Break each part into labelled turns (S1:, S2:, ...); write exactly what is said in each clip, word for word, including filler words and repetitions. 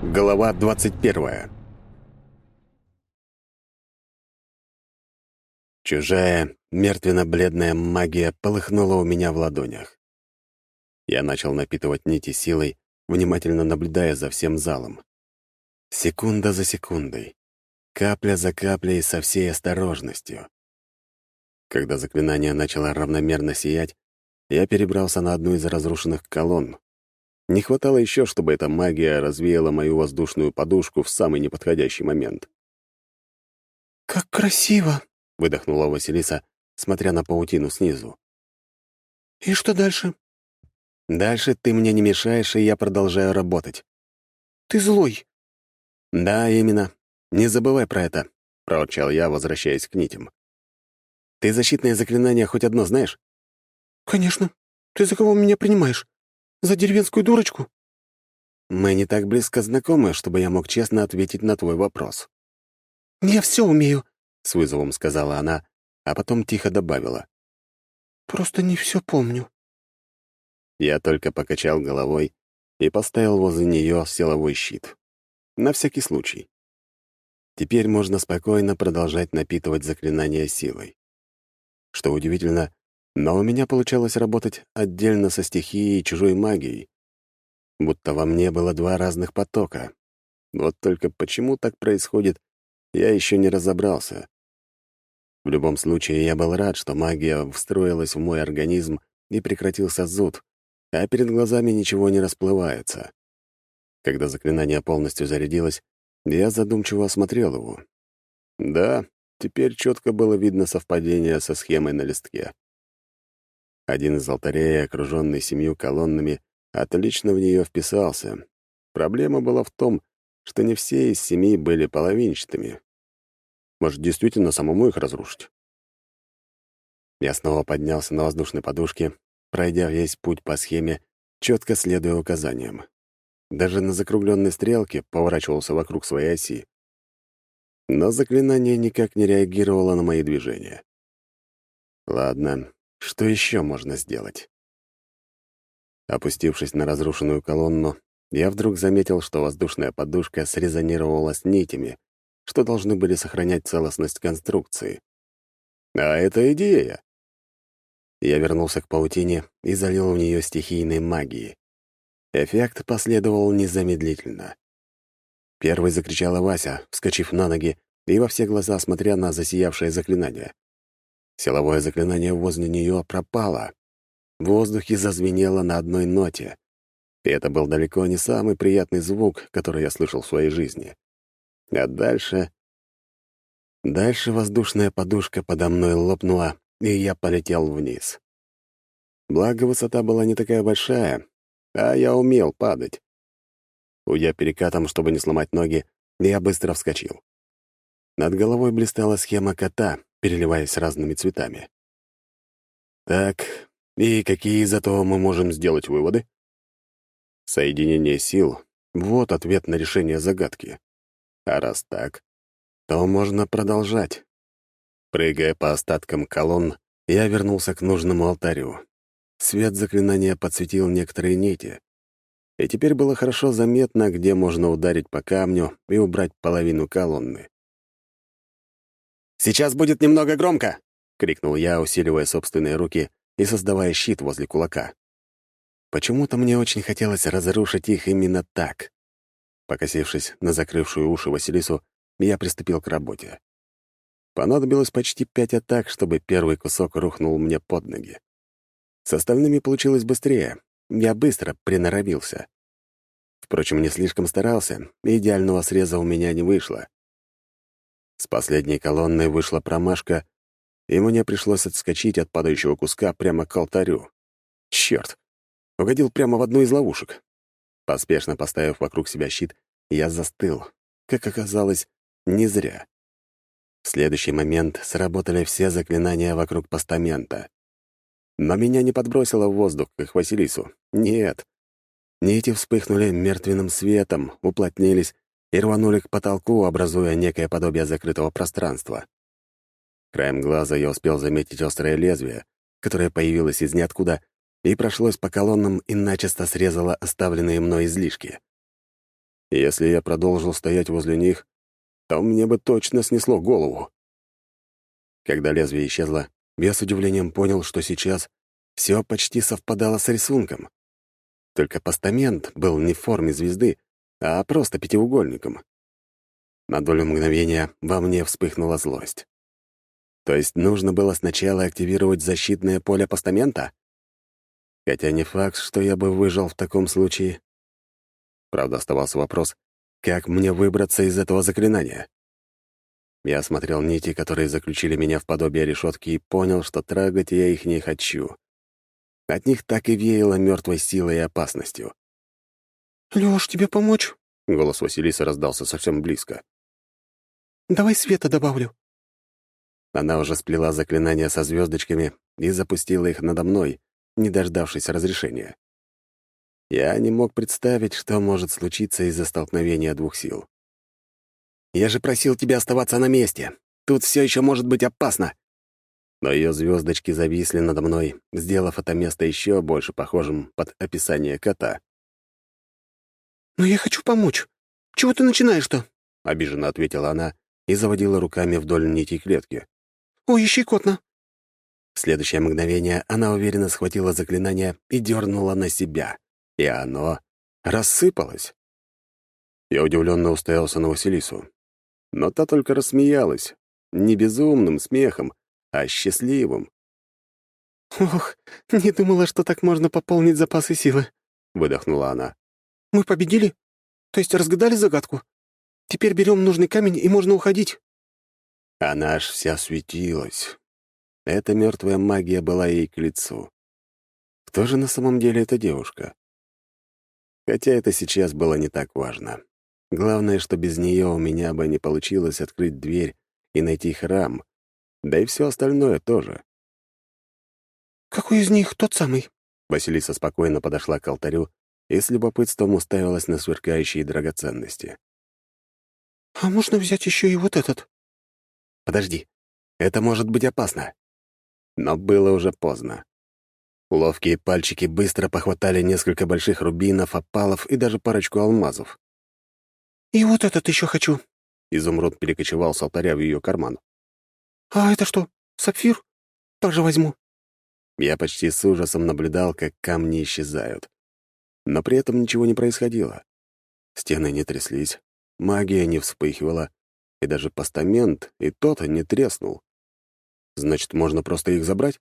S1: Глава двадцать первая. Чужая, мертвенно-бледная магия полыхнула у меня в ладонях. Я начал напитывать нити силой, внимательно наблюдая за всем залом. Секунда за секундой, капля за каплей со всей осторожностью. Когда заклинание начало равномерно сиять, я перебрался на одну из разрушенных колонн. Не хватало еще, чтобы эта магия развеяла мою воздушную подушку в самый неподходящий момент.
S2: «Как красиво!»
S1: — выдохнула Василиса, смотря на паутину снизу.
S2: «И что дальше?»
S1: «Дальше ты мне не мешаешь, и я продолжаю работать».
S2: «Ты злой!»
S1: «Да, именно. Не забывай про это», — проворчал я, возвращаясь к нитям. «Ты защитное заклинание хоть одно знаешь?»
S2: «Конечно. Ты за кого меня принимаешь? За деревенскую дурочку?»
S1: «Мы не так близко знакомы, чтобы я мог честно ответить на твой вопрос».
S2: «Я все умею»,
S1: — с вызовом сказала она, а потом тихо добавила.
S2: «Просто не все помню».
S1: Я только покачал головой и поставил возле нее силовой щит. На всякий случай. Теперь можно спокойно продолжать напитывать заклинания силой. Что удивительно, но у меня получалось работать отдельно со стихией и чужой магией. Будто во мне было два разных потока. Вот только почему так происходит, я еще не разобрался. В любом случае, я был рад, что магия встроилась в мой организм и прекратился зуд, а перед глазами ничего не расплывается. Когда заклинание полностью зарядилось, я задумчиво осмотрел его. Да, теперь четко было видно совпадение со схемой на листке. Один из алтарей, окруженный семью колоннами, отлично в нее вписался. Проблема была в том, что не все из семи были половинчатыми. Может, действительно самому их разрушить? Я снова поднялся на воздушной подушке, пройдя весь путь по схеме, четко следуя указаниям. Даже на закругленной стрелке поворачивался вокруг своей оси. Но заклинание никак не реагировало на мои движения. Ладно, что еще можно сделать? Опустившись на разрушенную колонну, я вдруг заметил, что воздушная подушка срезонировала с нитями, что должны были сохранять целостность конструкции. А это идея! Я вернулся к паутине и залил в нее стихийной магией. Эффект последовал незамедлительно. Первой закричала Вася, вскочив на ноги и во все глаза смотря на засиявшее заклинание. Силовое заклинание возле нее пропало. В воздухе зазвенело на одной ноте. И это был далеко не самый приятный звук, который я слышал в своей жизни. А дальше... Дальше воздушная подушка подо мной лопнула, и я полетел вниз. Благо, высота была не такая большая, а я умел падать. Уйдя перекатом, чтобы не сломать ноги, я быстро вскочил. Над головой блистала схема кота, переливаясь разными цветами. Так, и какие из этого мы можем сделать выводы? Соединение сил — вот ответ на решение загадки. А раз так, то можно продолжать. Прыгая по остаткам колонн, я вернулся к нужному алтарю. Свет заклинания подсветил некоторые нити. И теперь было хорошо заметно, где можно ударить по камню и убрать половину колонны. «Сейчас будет немного громко!» — крикнул я, усиливая собственные руки и создавая щит возле кулака. Почему-то мне очень хотелось разрушить их именно так. Покосившись на закрывшую уши Василису, я приступил к работе. Понадобилось почти пять атак, чтобы первый кусок рухнул мне под ноги. С остальными получилось быстрее. Я быстро приноровился. Впрочем, не слишком старался, и идеального среза у меня не вышло. С последней колонны вышла промашка, и мне пришлось отскочить от падающего куска прямо к алтарю. Черт! Угодил прямо в одну из ловушек. Поспешно поставив вокруг себя щит, я застыл. Как оказалось, не зря. В следующий момент сработали все заклинания вокруг постамента. Но меня не подбросило в воздух, как Василису. Нет. Нити вспыхнули мертвенным светом, уплотнились и рванули к потолку, образуя некое подобие закрытого пространства. Краем глаза я успел заметить острое лезвие, которое появилось из ниоткуда и прошлось по колоннам и начисто срезало оставленные мной излишки. И если я продолжил стоять возле них, то мне бы точно снесло голову. Когда лезвие исчезло, я с удивлением понял, что сейчас все почти совпадало с рисунком. Только постамент был не в форме звезды, а просто пятиугольником. На долю мгновения во мне вспыхнула злость. То есть нужно было сначала активировать защитное поле постамента? Хотя не факт, что я бы выжил в таком случае. Правда, оставался вопрос, как мне выбраться из этого заклинания? Я осмотрел нити, которые заключили меня в подобие решетки, и понял, что трогать я их не хочу. От них так и веяло мертвой силой и опасностью.
S2: «Лёш, тебе помочь?»
S1: — голос Василисы раздался совсем близко.
S2: «Давай света добавлю».
S1: Она уже сплела заклинания со звездочками и запустила их надо мной, не дождавшись разрешения. Я не мог представить, что может случиться из-за столкновения двух сил. «Я же просил тебя оставаться на месте. Тут все еще может быть опасно». Но ее звездочки зависли надо мной, сделав это место еще больше похожим под описание кота.
S2: «Но я хочу помочь. Чего ты начинаешь-то?»
S1: — обиженно ответила она и заводила руками вдоль нитей клетки.
S2: «Ой, щекотно».
S1: В следующее мгновение она уверенно схватила заклинание и дернула на себя, и оно рассыпалось. Я удивленно уставился на Василису. Но та только рассмеялась, не безумным смехом, а счастливым.
S2: «Ох, не думала, что так можно пополнить запасы силы»,
S1: — выдохнула она.
S2: «Мы победили? То есть разгадали загадку? Теперь берем нужный камень, и можно уходить».
S1: Она аж вся светилась. Эта мертвая магия была ей к лицу. Кто же на самом деле эта девушка? Хотя это сейчас было не так важно. Главное, что без нее у меня бы не получилось открыть дверь и найти храм, да и все остальное тоже.
S2: «Какой из них тот самый?»
S1: Василиса спокойно подошла к алтарю и с любопытством уставилась на сверкающие драгоценности.
S2: «А можно взять еще и вот этот?»
S1: «Подожди, это может быть опасно». Но было уже поздно. Ловкие пальчики быстро похватали несколько больших рубинов, опалов и даже парочку алмазов.
S2: «И вот этот еще хочу».
S1: Изумруд перекочевал с алтаря в ее карман.
S2: «А это что, сапфир? Тоже возьму».
S1: Я почти с ужасом наблюдал, как камни исчезают. Но при этом ничего не происходило. Стены не тряслись, магия не вспыхивала, и даже постамент, и тот не треснул. Значит, можно просто их забрать?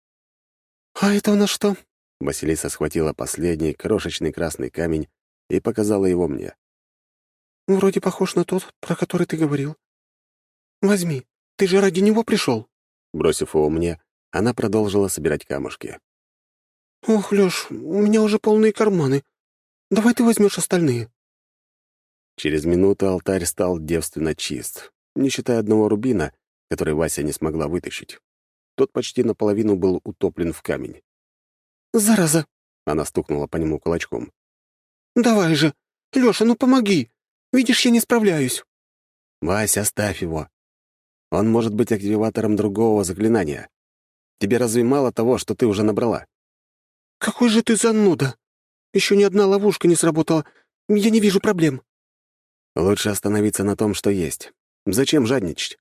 S2: «А это у нас что?»
S1: Василиса схватила последний крошечный красный камень и показала его мне.
S2: «Вроде похож на тот, про который ты говорил. Возьми, ты же ради него пришел».
S1: Бросив его мне, она продолжила собирать камушки.
S2: «Ох, Лёш, у меня уже полные карманы. Давай ты возьмешь остальные».
S1: Через минуту алтарь стал девственно чист, не считая одного рубина, который Вася не смогла вытащить. Тот почти наполовину был утоплен в камень.
S2: «Зараза!»
S1: — она стукнула по нему кулачком.
S2: «Давай же! Лёша, ну помоги! Видишь, я не справляюсь!»
S1: «Вася, оставь его. Он может быть активатором другого заклинания. Тебе разве мало того, что ты уже набрала?»
S2: «Какой же ты зануда! Еще ни одна ловушка не сработала. Я не вижу проблем».
S1: «Лучше остановиться на том, что есть. Зачем жадничать?»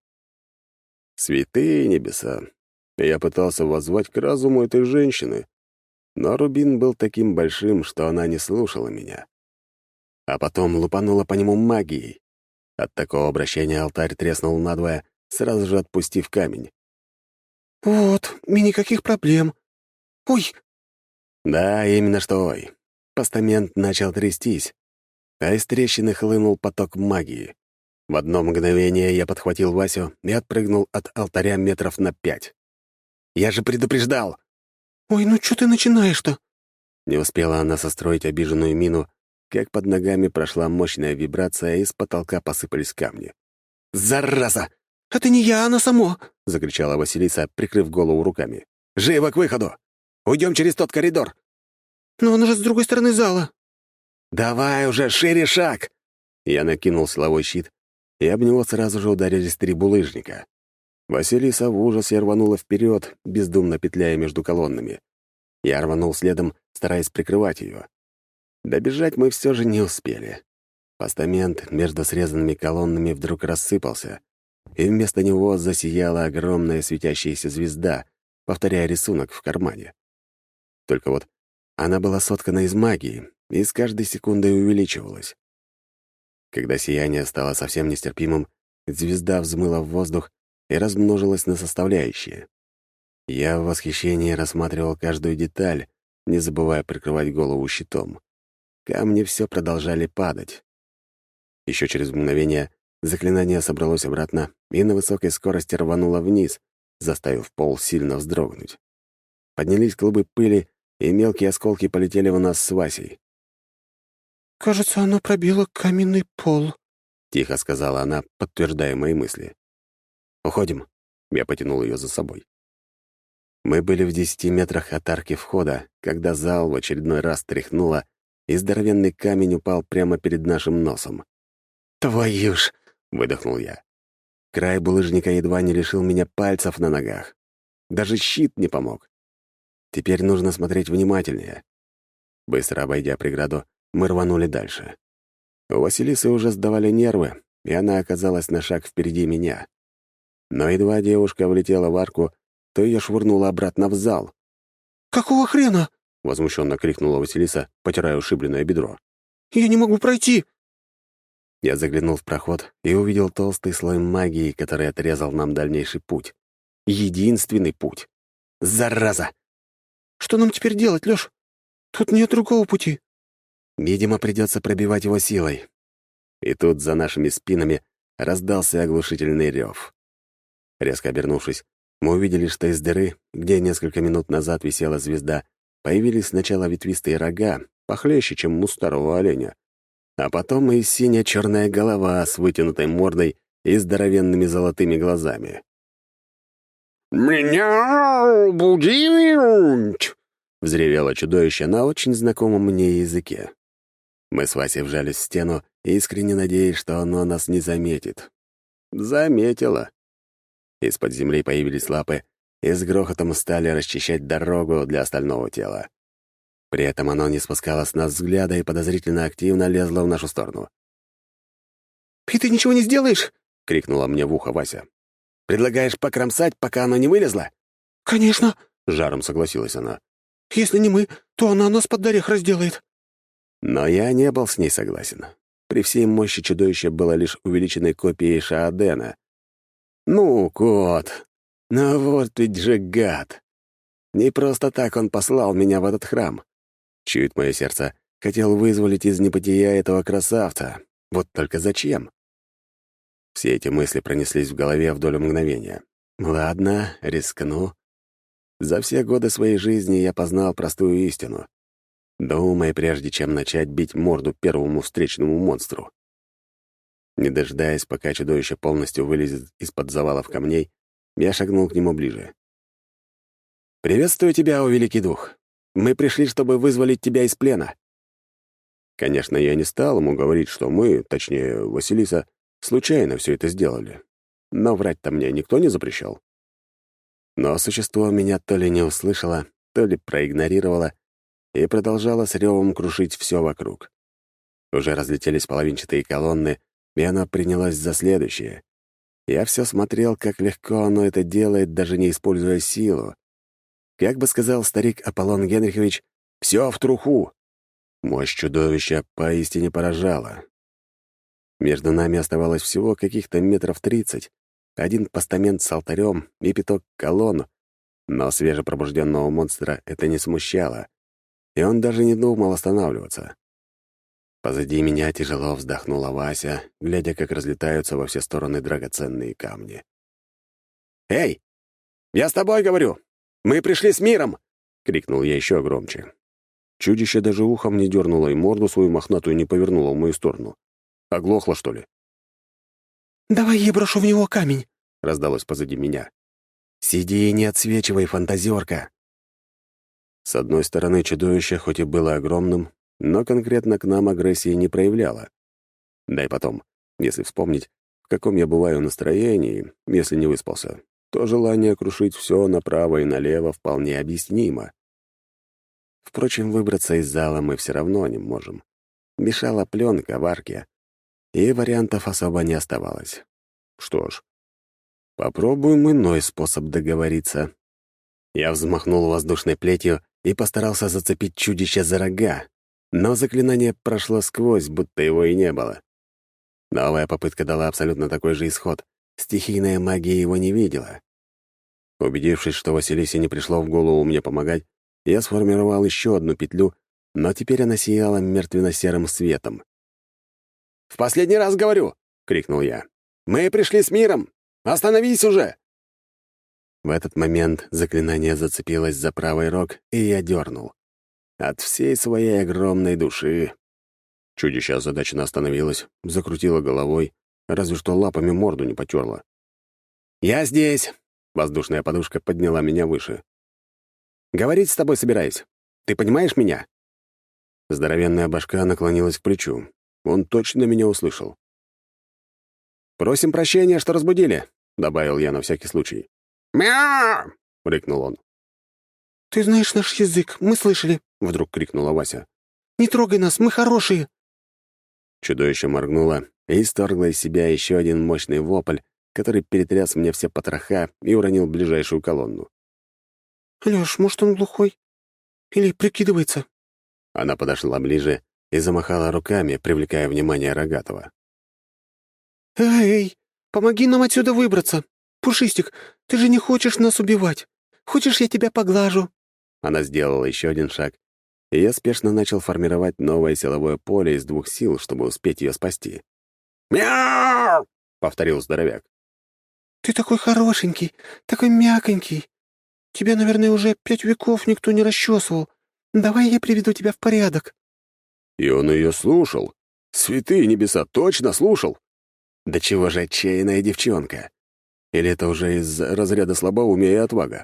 S1: Святые небеса. Я пытался воззвать к разуму этой женщины, но рубин был таким большим, что она не слушала меня. А потом лупанула по нему магией. От такого обращения алтарь треснул надвое, сразу же отпустив камень.
S2: «Вот, и никаких проблем. Ой!»
S1: Да, именно что ой. Постамент начал трястись, а из трещины хлынул поток магии. В одно мгновение я подхватил Васю и отпрыгнул от алтаря метров на пять. «Я же предупреждал!»
S2: «Ой, ну что ты начинаешь-то?»
S1: Не успела она состроить обиженную мину, как под ногами прошла мощная вибрация, и с потолка посыпались камни. «Зараза!»
S2: «Это не я, она само!»
S1: — закричала Василиса, прикрыв голову руками. «Живо к выходу! Уйдем через тот коридор!»
S2: «Но он же с другой стороны зала!»
S1: «Давай уже, шире шаг!» Я накинул силовой щит, и об него сразу же ударились три булыжника. Василиса в ужасе рванула вперед, бездумно петляя между колоннами. Я рванул следом, стараясь прикрывать ее. Добежать мы все же не успели. Постамент между срезанными колоннами вдруг рассыпался, и вместо него засияла огромная светящаяся звезда, повторяя рисунок в кармане. Только вот она была соткана из магии и с каждой секундой увеличивалась. Когда сияние стало совсем нестерпимым, звезда взмыла в воздух и размножилась на составляющие. Я в восхищении рассматривал каждую деталь, не забывая прикрывать голову щитом. Камни все продолжали падать. Еще через мгновение заклинание собралось обратно и на высокой скорости рвануло вниз, заставив пол сильно вздрогнуть. Поднялись клубы пыли, и мелкие осколки полетели в нас с Васей.
S2: «Кажется, оно пробило каменный пол»,
S1: — тихо сказала она, подтверждая мои мысли. «Уходим», — я потянул ее за собой. Мы были в десяти метрах от арки входа, когда зал в очередной раз тряхнуло, и здоровенный камень упал прямо перед нашим носом. «Твою ж!» — выдохнул я. Край булыжника едва не лишил меня пальцев на ногах. Даже щит не помог. Теперь нужно смотреть внимательнее. Быстро обойдя преграду, мы рванули дальше. У Василисы уже сдавали нервы, и она оказалась на шаг впереди меня. Но едва девушка влетела в арку, то ее швырнуло обратно в зал.
S2: «Какого хрена?»
S1: — возмущенно крикнула Василиса, потирая ушибленное бедро.
S2: «Я не могу пройти!»
S1: Я заглянул в проход и увидел толстый слой магии, который отрезал нам дальнейший путь. Единственный путь. Зараза!
S2: «Что нам теперь делать, Лёш? Тут нет другого пути».
S1: Видимо, придется пробивать его силой. И тут за нашими спинами раздался оглушительный рев. Резко обернувшись, мы увидели, что из дыры, где несколько минут назад висела звезда, появились сначала ветвистые рога, похлеще, чем у старого оленя, а потом и синяя-черная голова с вытянутой мордой и здоровенными золотыми глазами.
S2: «Меня будить!»
S1: — взревело чудовище на очень знакомом мне языке. Мы с Васей вжались в стену, искренне надеясь, что оно нас не заметит. Заметило. Из-под земли появились лапы и с грохотом стали расчищать дорогу для остального тела. При этом оно не спускало с нас взгляда и подозрительно активно лезло в нашу сторону.
S2: «И ты ничего не сделаешь?»
S1: — крикнула мне в ухо Вася. «Предлагаешь покромсать, пока оно не вылезло?»
S2: «Конечно!»
S1: — жаром согласилась она.
S2: «Если не мы, то она нас под орех разделает».
S1: Но я не был с ней согласен. При всей мощи чудовища было лишь увеличенной копией Шаадена. «Ну, кот, ну вот ведь же гад! Не просто так он послал меня в этот храм. Чует мое сердце, хотел вызволить из небытия этого красавца. Вот только зачем?» Все эти мысли пронеслись в голове вдоль мгновения. «Ладно, рискну. За все годы своей жизни я познал простую истину. Думай, прежде чем начать бить морду первому встречному монстру». Не дожидаясь, пока чудовище полностью вылезет из-под завалов камней, я шагнул к нему ближе. «Приветствую тебя, о великий дух. Мы пришли, чтобы вызволить тебя из плена». Конечно, я не стал ему говорить, что мы, точнее, Василиса, случайно все это сделали. Но врать-то мне никто не запрещал. Но существо меня то ли не услышало, то ли проигнорировало и продолжало с ревом крушить все вокруг. Уже разлетелись половинчатые колонны, и она принялась за следующее. Я все смотрел, как легко оно это делает, даже не используя силу. Как бы сказал старик Аполлон Генрихович, «все в труху». Мощь чудовища поистине поражала. Между нами оставалось всего каких-то метров тридцать, один постамент с алтарем и пяток колонн, но свежепробужденного монстра это не смущало, и он даже не думал останавливаться. Позади меня тяжело вздохнула Вася, глядя, как разлетаются во все стороны драгоценные камни. «Эй, я с тобой говорю! Мы пришли с миром!» — крикнул я еще громче. Чудище даже ухом не дернуло и морду свою мохнатую не повернуло в мою сторону. Оглохло, что ли?
S2: «Давай я брошу в него камень»,
S1: — раздалось позади меня. «Сиди и не отсвечивай, фантазерка!» С одной стороны, чудовище хоть и было огромным, но конкретно к нам агрессии не проявляло. Да и потом, если вспомнить, в каком я бываю настроении, если не выспался, то желание крушить все направо и налево вполне объяснимо. Впрочем, выбраться из зала мы все равно не можем. Мешала пленка в арке, и вариантов особо не оставалось. Что ж, попробуем иной способ договориться. Я взмахнул воздушной плетью и постарался зацепить чудище за рога, но заклинание прошло сквозь, будто его и не было. Новая попытка дала абсолютно такой же исход. Стихийная магия его не видела. Убедившись, что Василисе не пришло в голову мне помогать, я сформировал еще одну петлю, но теперь она сияла мертвенно-серым светом. «В последний раз говорю!» — крикнул я. «Мы пришли с миром! Остановись уже!» В этот момент заклинание зацепилось за правый рог, и я дернул. От всей своей огромной души. Чудище озадаченно остановилось, закрутило головой, разве что лапами морду не потерло. «Я здесь!» — воздушная подушка подняла меня выше. «Говорить с тобой собираюсь. Ты понимаешь меня?» Здоровенная башка наклонилась к плечу. Он точно меня услышал. «Просим прощения, что разбудили», — добавил я на всякий случай. «Мяу!» — рыкнул он.
S2: «Ты знаешь наш язык, мы слышали», — вдруг крикнула Вася. «Не трогай нас, мы хорошие».
S1: Чудовище моргнуло и исторгло из себя еще один мощный вопль, который перетряс мне все потроха и уронил ближайшую колонну.
S2: «Лёш, может, он глухой? Или прикидывается?»
S1: Она подошла ближе и замахала руками, привлекая внимание Рогатого.
S2: «Эй, помоги нам отсюда выбраться! Пушистик, ты же не хочешь нас убивать! Хочешь, я тебя поглажу?»
S1: Она сделала еще один шаг, и я спешно начал формировать новое силовое поле из двух сил, чтобы успеть ее спасти. «Мяу!» — повторил здоровяк.
S2: «Ты такой хорошенький, такой мяконький. Тебя, наверное, уже пять веков никто не расчесывал. Давай я приведу тебя в порядок».
S1: И он ее слушал. Святые небеса, точно слушал. Да чего же отчаянная девчонка? Или это уже из разряда слабоумия и отвага?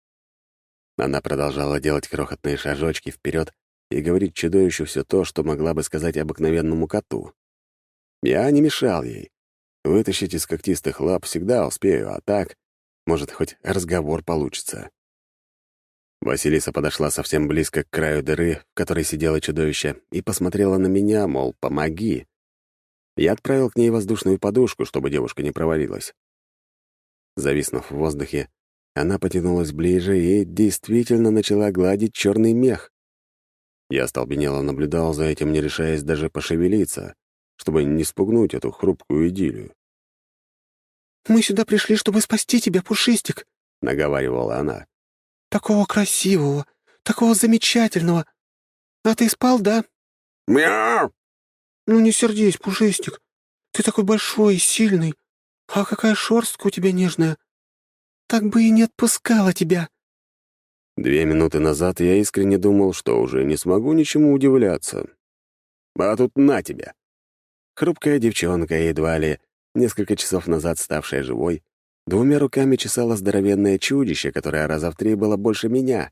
S1: Она продолжала делать крохотные шажочки вперед и говорить чудовищу все то, что могла бы сказать обыкновенному коту. Я не мешал ей. Вытащить из когтистых лап всегда успею, а так, может, хоть разговор получится. Василиса подошла совсем близко к краю дыры, в которой сидело чудовище, и посмотрела на меня, мол, помоги. Я отправил к ней воздушную подушку, чтобы девушка не провалилась. Зависнув в воздухе, она потянулась ближе и действительно начала гладить черный мех. Я остолбенело наблюдал за этим, не решаясь даже пошевелиться, чтобы не спугнуть эту хрупкую идиллию.
S2: «Мы сюда пришли, чтобы спасти тебя, Пушистик», —
S1: наговаривала она.
S2: «Такого красивого, такого замечательного. А ты спал, да?»
S1: «Мяу!»
S2: «Ну не сердись, Пушистик. Ты такой большой и сильный. А какая шерстка у тебя нежная. Так бы и не отпускала тебя».
S1: Две минуты назад я искренне думал, что уже не смогу ничему удивляться. А тут на тебя. Хрупкая девчонка, едва ли несколько часов назад ставшая живой, двумя руками чесала здоровенное чудище, которое раза в три было больше меня.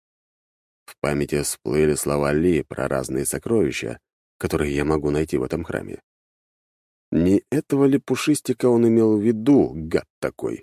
S1: В памяти всплыли слова Ли про разные сокровища, которые я могу найти в этом храме. Не этого ли Пушистика он имел в виду, гад такой?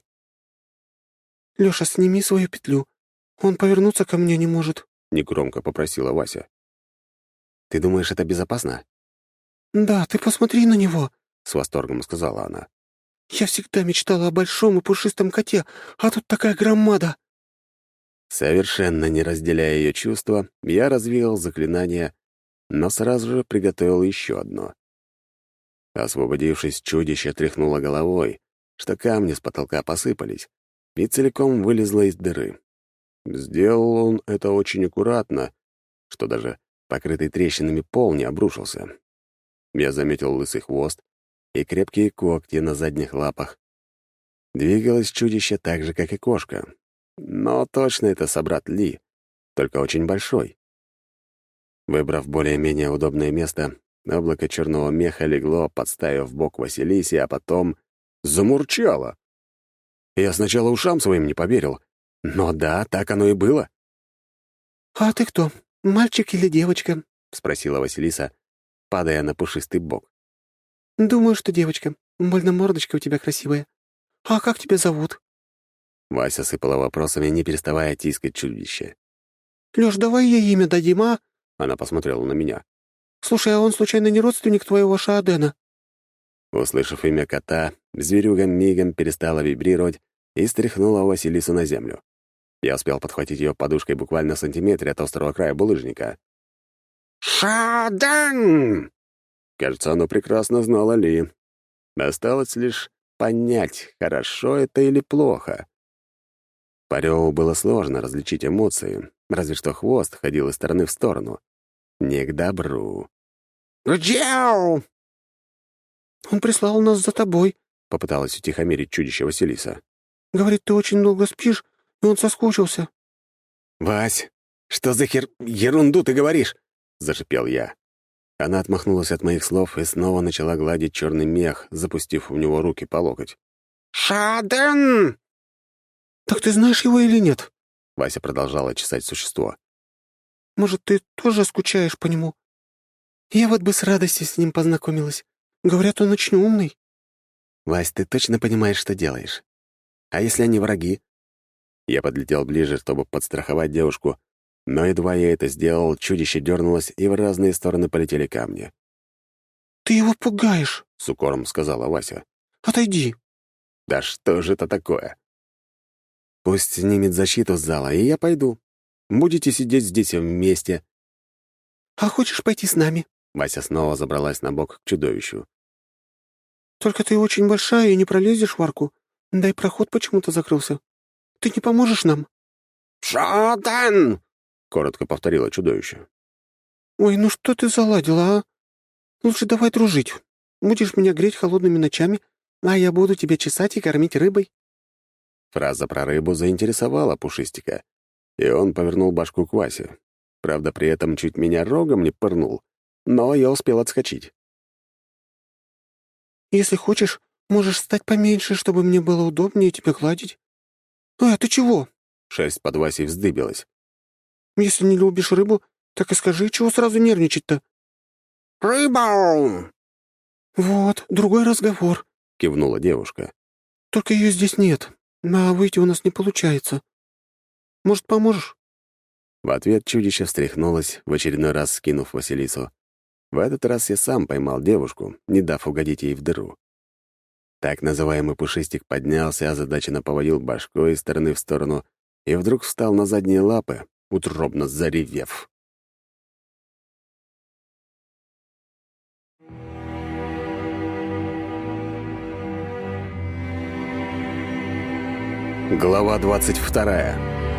S2: «Лёша, сними свою петлю. Он повернуться ко мне не может»,
S1: — негромко попросила Вася. «Ты думаешь, это безопасно?»
S2: «Да, ты посмотри на него»,
S1: — с восторгом сказала она.
S2: «Я всегда мечтала о большом и пушистом коте, а тут такая громада».
S1: Совершенно не разделяя ее чувства, я развеял заклинание, но сразу же приготовил еще одно. Освободившись, чудище тряхнуло головой, что камни с потолка посыпались, и целиком вылезло из дыры. Сделал он это очень аккуратно, что даже покрытый трещинами пол не обрушился. Я заметил лысый хвост и крепкие когти на задних лапах. Двигалось чудище так же, как и кошка. Но точно это собрат Ли, только очень большой. Выбрав более-менее удобное место, облако черного меха легло, подставив бок Василисе, а потом замурчало. Я сначала ушам своим не поверил, но да, так оно и было.
S2: «А ты кто, мальчик или девочка?»
S1: — спросила Василиса, падая на пушистый бок.
S2: «Думаю, что девочка. Больно мордочка у тебя красивая. А как тебя зовут?»
S1: Вася сыпала вопросами, не переставая тискать чудище.
S2: «Лёш, давай ей имя дадим, а?»
S1: Она посмотрела на меня.
S2: «Слушай, а он случайно не родственник твоего Шаадена?»
S1: Услышав имя кота, зверюга мигом перестала вибрировать и стряхнула Василису на землю. Я успел подхватить ее подушкой буквально в сантиметре от острого края булыжника. «Шадан!» Кажется, оно прекрасно знало Ли. Осталось лишь понять, хорошо это или плохо. По реву было сложно различить эмоции, разве что хвост ходил из стороны в сторону. Не к добру. «Где?»
S2: «Он прислал нас за тобой»,
S1: — попыталась утихомирить чудище Василиса.
S2: «Говорит, ты очень долго спишь, и он соскучился».
S1: «Вась, что за хер... ерунду ты говоришь?» — зашипел я. Она отмахнулась от моих слов и снова начала гладить черный мех, запустив в него руки по локоть. «Шаден!»
S2: «Так ты знаешь его или нет?»
S1: Вася продолжала чесать существо.
S2: «Может, ты тоже скучаешь по нему? Я вот бы с радостью с ним познакомилась. Говорят, он очень умный».
S1: «Вась, ты точно понимаешь, что делаешь? А если они враги?» Я подлетел ближе, чтобы подстраховать девушку, но едва я это сделал, чудище дернулось, и в разные стороны полетели камни.
S2: «Ты его пугаешь»,
S1: — с укором сказала Вася.
S2: «Отойди».
S1: «Да что же это такое?» «Пусть снимет защиту с зала, и я пойду. Будете сидеть здесь вместе».
S2: «А хочешь пойти с нами?»
S1: Вася снова забралась на бок к чудовищу.
S2: «Только ты очень большая и не пролезешь в арку. Да и проход почему-то закрылся. Ты не поможешь нам?»
S1: «Шатан!» — коротко повторило чудовище.
S2: «Ой, ну что ты заладила, а? Лучше давай дружить. Будешь меня греть холодными ночами, а я буду тебя чесать и кормить рыбой».
S1: Фраза про рыбу заинтересовала Пушистика, и он повернул башку к Васе. Правда, при этом чуть меня рогом не пырнул, но я успел отскочить.
S2: «Если хочешь, можешь стать поменьше, чтобы мне было удобнее тебя гладить». «Ой, а ты чего?»
S1: Шерсть под Васей вздыбилась.
S2: «Если не любишь рыбу, так и скажи, чего сразу нервничать-то?»
S1: «Рыба!»
S2: «Вот, другой разговор»,
S1: — кивнула девушка.
S2: «Только ее здесь нет, а выйти у нас не получается. Может, поможешь?»
S1: В ответ чудище встряхнулось, в очередной раз скинув Василису. В этот раз я сам поймал девушку, не дав угодить ей в дыру. Так называемый Пушистик поднялся, озадаченно поводил башкой из стороны в сторону и вдруг встал на задние лапы, утробно заревев. Глава двадцать вторая.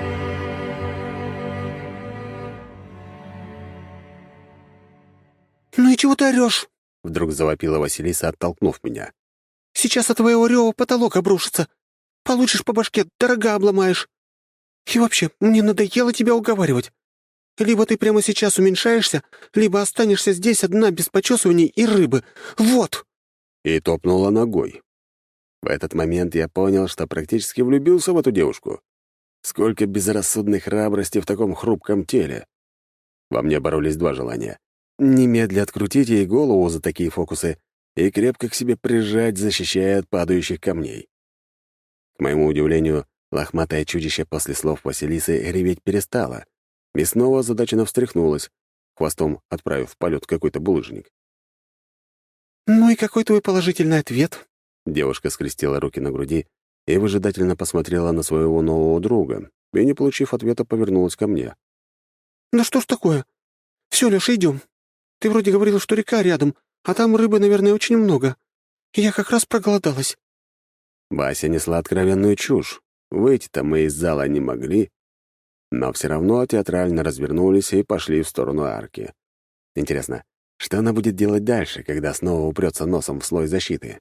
S2: «Ну и чего ты орешь?»
S1: — вдруг завопила Василиса, оттолкнув меня.
S2: «Сейчас от твоего рева потолок обрушится. Получишь по башке, дорога обломаешь. И вообще, мне надоело тебя уговаривать. Либо ты прямо сейчас уменьшаешься, либо останешься здесь одна без почесываний и рыбы. Вот!»
S1: И топнула ногой. В этот момент я понял, что практически влюбился в эту девушку. Сколько безрассудной храбрости в таком хрупком теле. Во мне боролись два желания. Немедля открутить ей голову за такие фокусы и крепко к себе прижать, защищая от падающих камней. К моему удивлению, лохматое чудище после слов Василисы реветь перестало и снова озадаченно встряхнулось, хвостом отправив в полет какой-то булыжник.
S2: «Ну и какой твой положительный ответ?»
S1: Девушка скрестила руки на груди и выжидательно посмотрела на своего нового друга, и, не получив ответа, повернулась ко мне.
S2: «Да что ж такое? Все, Леша, идем. Ты вроде говорил, что река рядом, а там рыбы, наверное, очень много. Я как раз проголодалась».
S1: Вася несла откровенную чушь. Выйти-то мы из зала не могли, но все равно театрально развернулись и пошли в сторону арки. Интересно, что она будет делать дальше, когда снова упрется носом в слой защиты?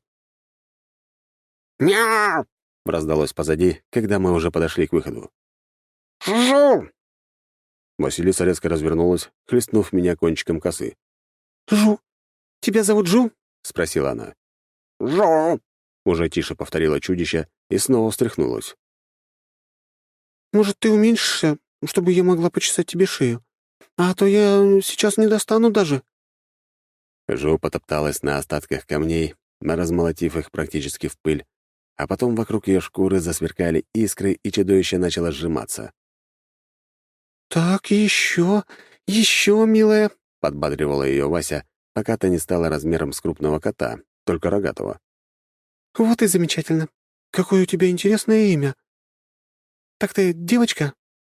S1: «Мяу!» — раздалось позади, когда мы уже подошли к выходу. «Жу!» Василиса резко развернулась, хлестнув меня кончиком косы.
S2: «Жу. Тебя зовут Жу?»
S1: — спросила она. «Жу!» — уже тише повторила чудище и снова встряхнулась.
S2: «Может, ты уменьшишься, чтобы я могла почесать тебе шею? А то я сейчас не достану даже».
S1: Жу потопталась на остатках камней, размолотив их практически в пыль, а потом вокруг ее шкуры засверкали искры, и чудовище начало сжиматься.
S2: «Так, еще, еще, милая»,
S1: — подбадривала ее Вася, пока та не стала размером с крупного кота, только рогатого.
S2: «Вот и замечательно. Какое у тебя интересное имя. Так ты девочка?»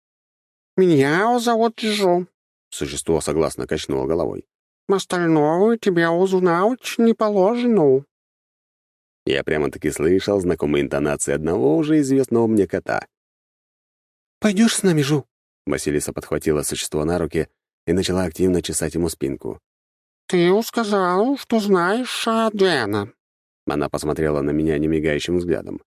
S3: «Меня зовут Жу.
S1: Существо согласно качнуло головой.
S3: Остальное тебе узнать не положено».
S1: Я прямо-таки слышал знакомые интонации одного уже известного мне кота.
S2: «Пойдешь с нами, Жу?»
S1: Василиса подхватила существо на руки и начала активно чесать ему спинку.
S3: «Ты сказал, что знаешь Шаадена.
S1: Она посмотрела на меня немигающим взглядом.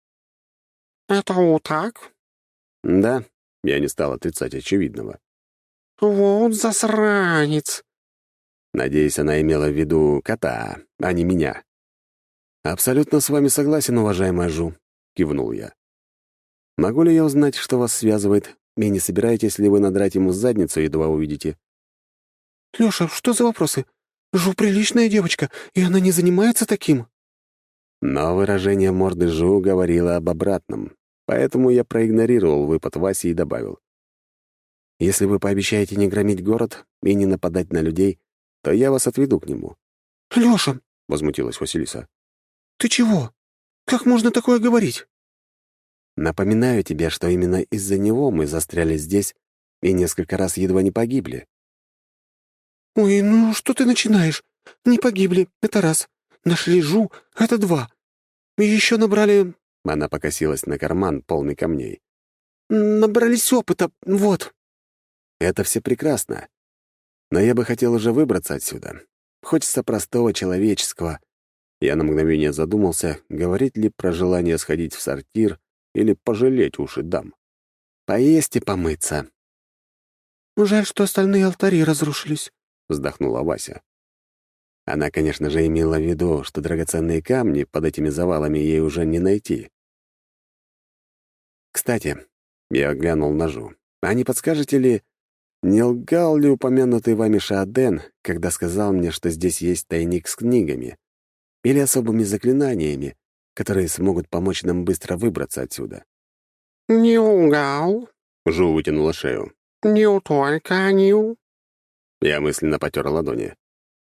S3: Это так?
S1: Да, я не стал отрицать очевидного.
S3: Вот засранец!»
S1: Надеюсь, она имела в виду кота, а не меня. «Абсолютно с вами согласен, уважаемая Жу», — кивнул я. «Могу ли я узнать, что вас связывает, и не собираетесь ли вы надрать ему задницу, едва увидите?»
S2: «Лёша, что за вопросы? Жу приличная девочка, и она не занимается таким».
S1: Но выражение морды Жу говорило об обратном, поэтому я проигнорировал выпад Васи и добавил. «Если вы пообещаете не громить город и не нападать на людей, то я вас отведу к нему».
S2: «Лёша,
S1: — возмутилась Василиса.
S2: ты чего? Как можно такое говорить?»
S1: «Напоминаю тебе, что именно из-за него мы застряли здесь и несколько раз едва не погибли».
S2: «Ой, ну что ты начинаешь? Не погибли, это раз. Нашли Жу, это два. И еще набрали...
S1: Она покосилась на карман, полный камней.
S2: Набрались опыта, вот».
S1: «Это все прекрасно. Но я бы хотел уже выбраться отсюда. Хочется простого человеческого». Я на мгновение задумался, говорить ли про желание сходить в сортир или пожалеть уши дам. «Поесть и помыться»,
S2: «Жаль, что остальные алтари разрушились».
S1: — вздохнула Вася. Она, конечно же, имела в виду, что драгоценные камни под этими завалами ей уже не найти. «Кстати», — я глянул на Жу, — «а не подскажете ли, не лгал ли упомянутый вами Шааден, когда сказал мне, что здесь есть тайник с книгами или особыми заклинаниями, которые смогут помочь нам быстро выбраться отсюда?»
S3: «Не лгал,
S1: Жу вытянула шею.
S3: не только они.
S1: Я мысленно потер ладони.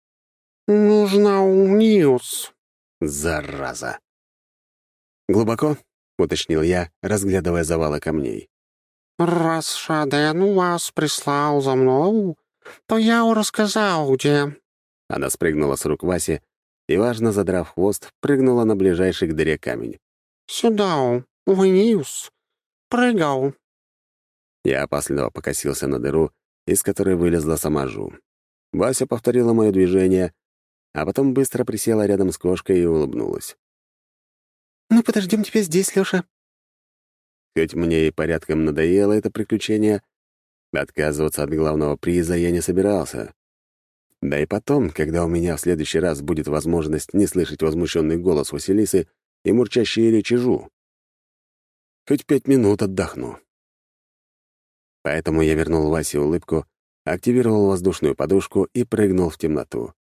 S3: Нужна Ньюс».
S1: «Зараза!» «Глубоко?» — уточнил я, разглядывая завалы камней.
S3: «Раз Шааден вас прислал за мной, то я рассказал, где».
S1: Она спрыгнула с рук Васи и, важно задрав хвост, прыгнула на ближайший к дыре камень.
S3: «Сюда, вниз. Прыгал».
S1: Я опасливо покосился на дыру, из которой вылезла сама Жу. Вася повторила мое движение, а потом быстро присела рядом с кошкой и улыбнулась.
S2: «Мы подождем тебя здесь, Лёша».
S1: Хоть мне и порядком надоело это приключение, отказываться от главного приза я не собирался. Да и потом, когда у меня в следующий раз будет возможность не слышать возмущенный голос Василисы и мурчащие речи Жу. Хоть пять минут отдохну. Поэтому я вернул Васе улыбку, активировал воздушную подушку и прыгнул в темноту.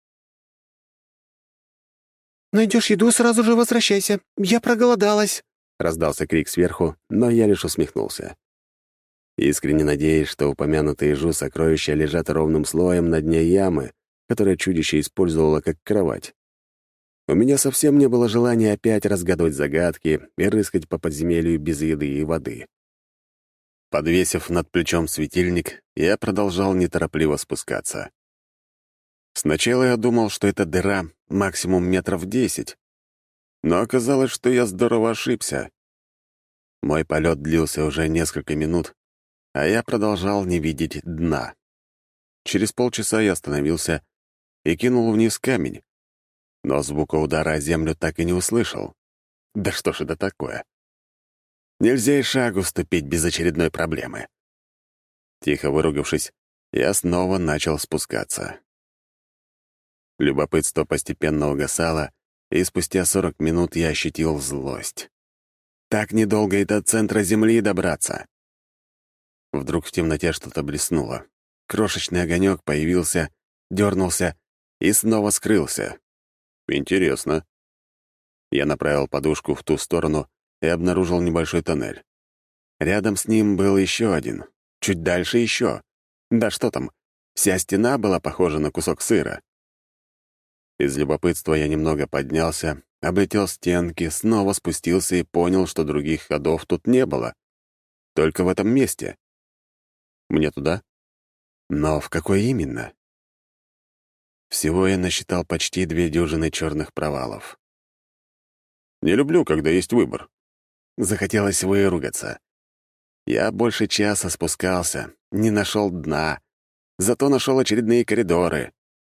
S2: «Найдешь еду, сразу же возвращайся. Я проголодалась».
S1: — раздался крик сверху, но я лишь усмехнулся. Искренне надеюсь, что упомянутые Жу сокровища лежат ровным слоем на дне ямы, которое чудище использовало как кровать. У меня совсем не было желания опять разгадывать загадки и рыскать по подземелью без еды и воды. Подвесив над плечом светильник, я продолжал неторопливо спускаться. Сначала я думал, что эта дыра максимум метров десять, но оказалось, что я здорово ошибся. Мой полет длился уже несколько минут, а я продолжал не видеть дна. Через полчаса я остановился и кинул вниз камень, но звука удара о землю так и не услышал. Да что ж это такое? Нельзя и шагу ступить без очередной проблемы. Тихо выругавшись, я снова начал спускаться. Любопытство постепенно угасало, и спустя сорок минут я ощутил злость. Так недолго и до центра Земли добраться. Вдруг в темноте что-то блеснуло. Крошечный огонек появился, дернулся и снова скрылся. Интересно. Я направил подушку в ту сторону и обнаружил небольшой тоннель. Рядом с ним был еще один. Чуть дальше еще. Да что там, вся стена была похожа на кусок сыра. Из любопытства я немного поднялся, облетел стенки, снова спустился и понял, что других ходов тут не было. Только в этом месте. Мне туда? Но в какой именно? Всего я насчитал почти две дюжины черных провалов. Не люблю, когда есть выбор. Захотелось выругаться. Я больше часа спускался, не нашел дна, зато нашел очередные коридоры.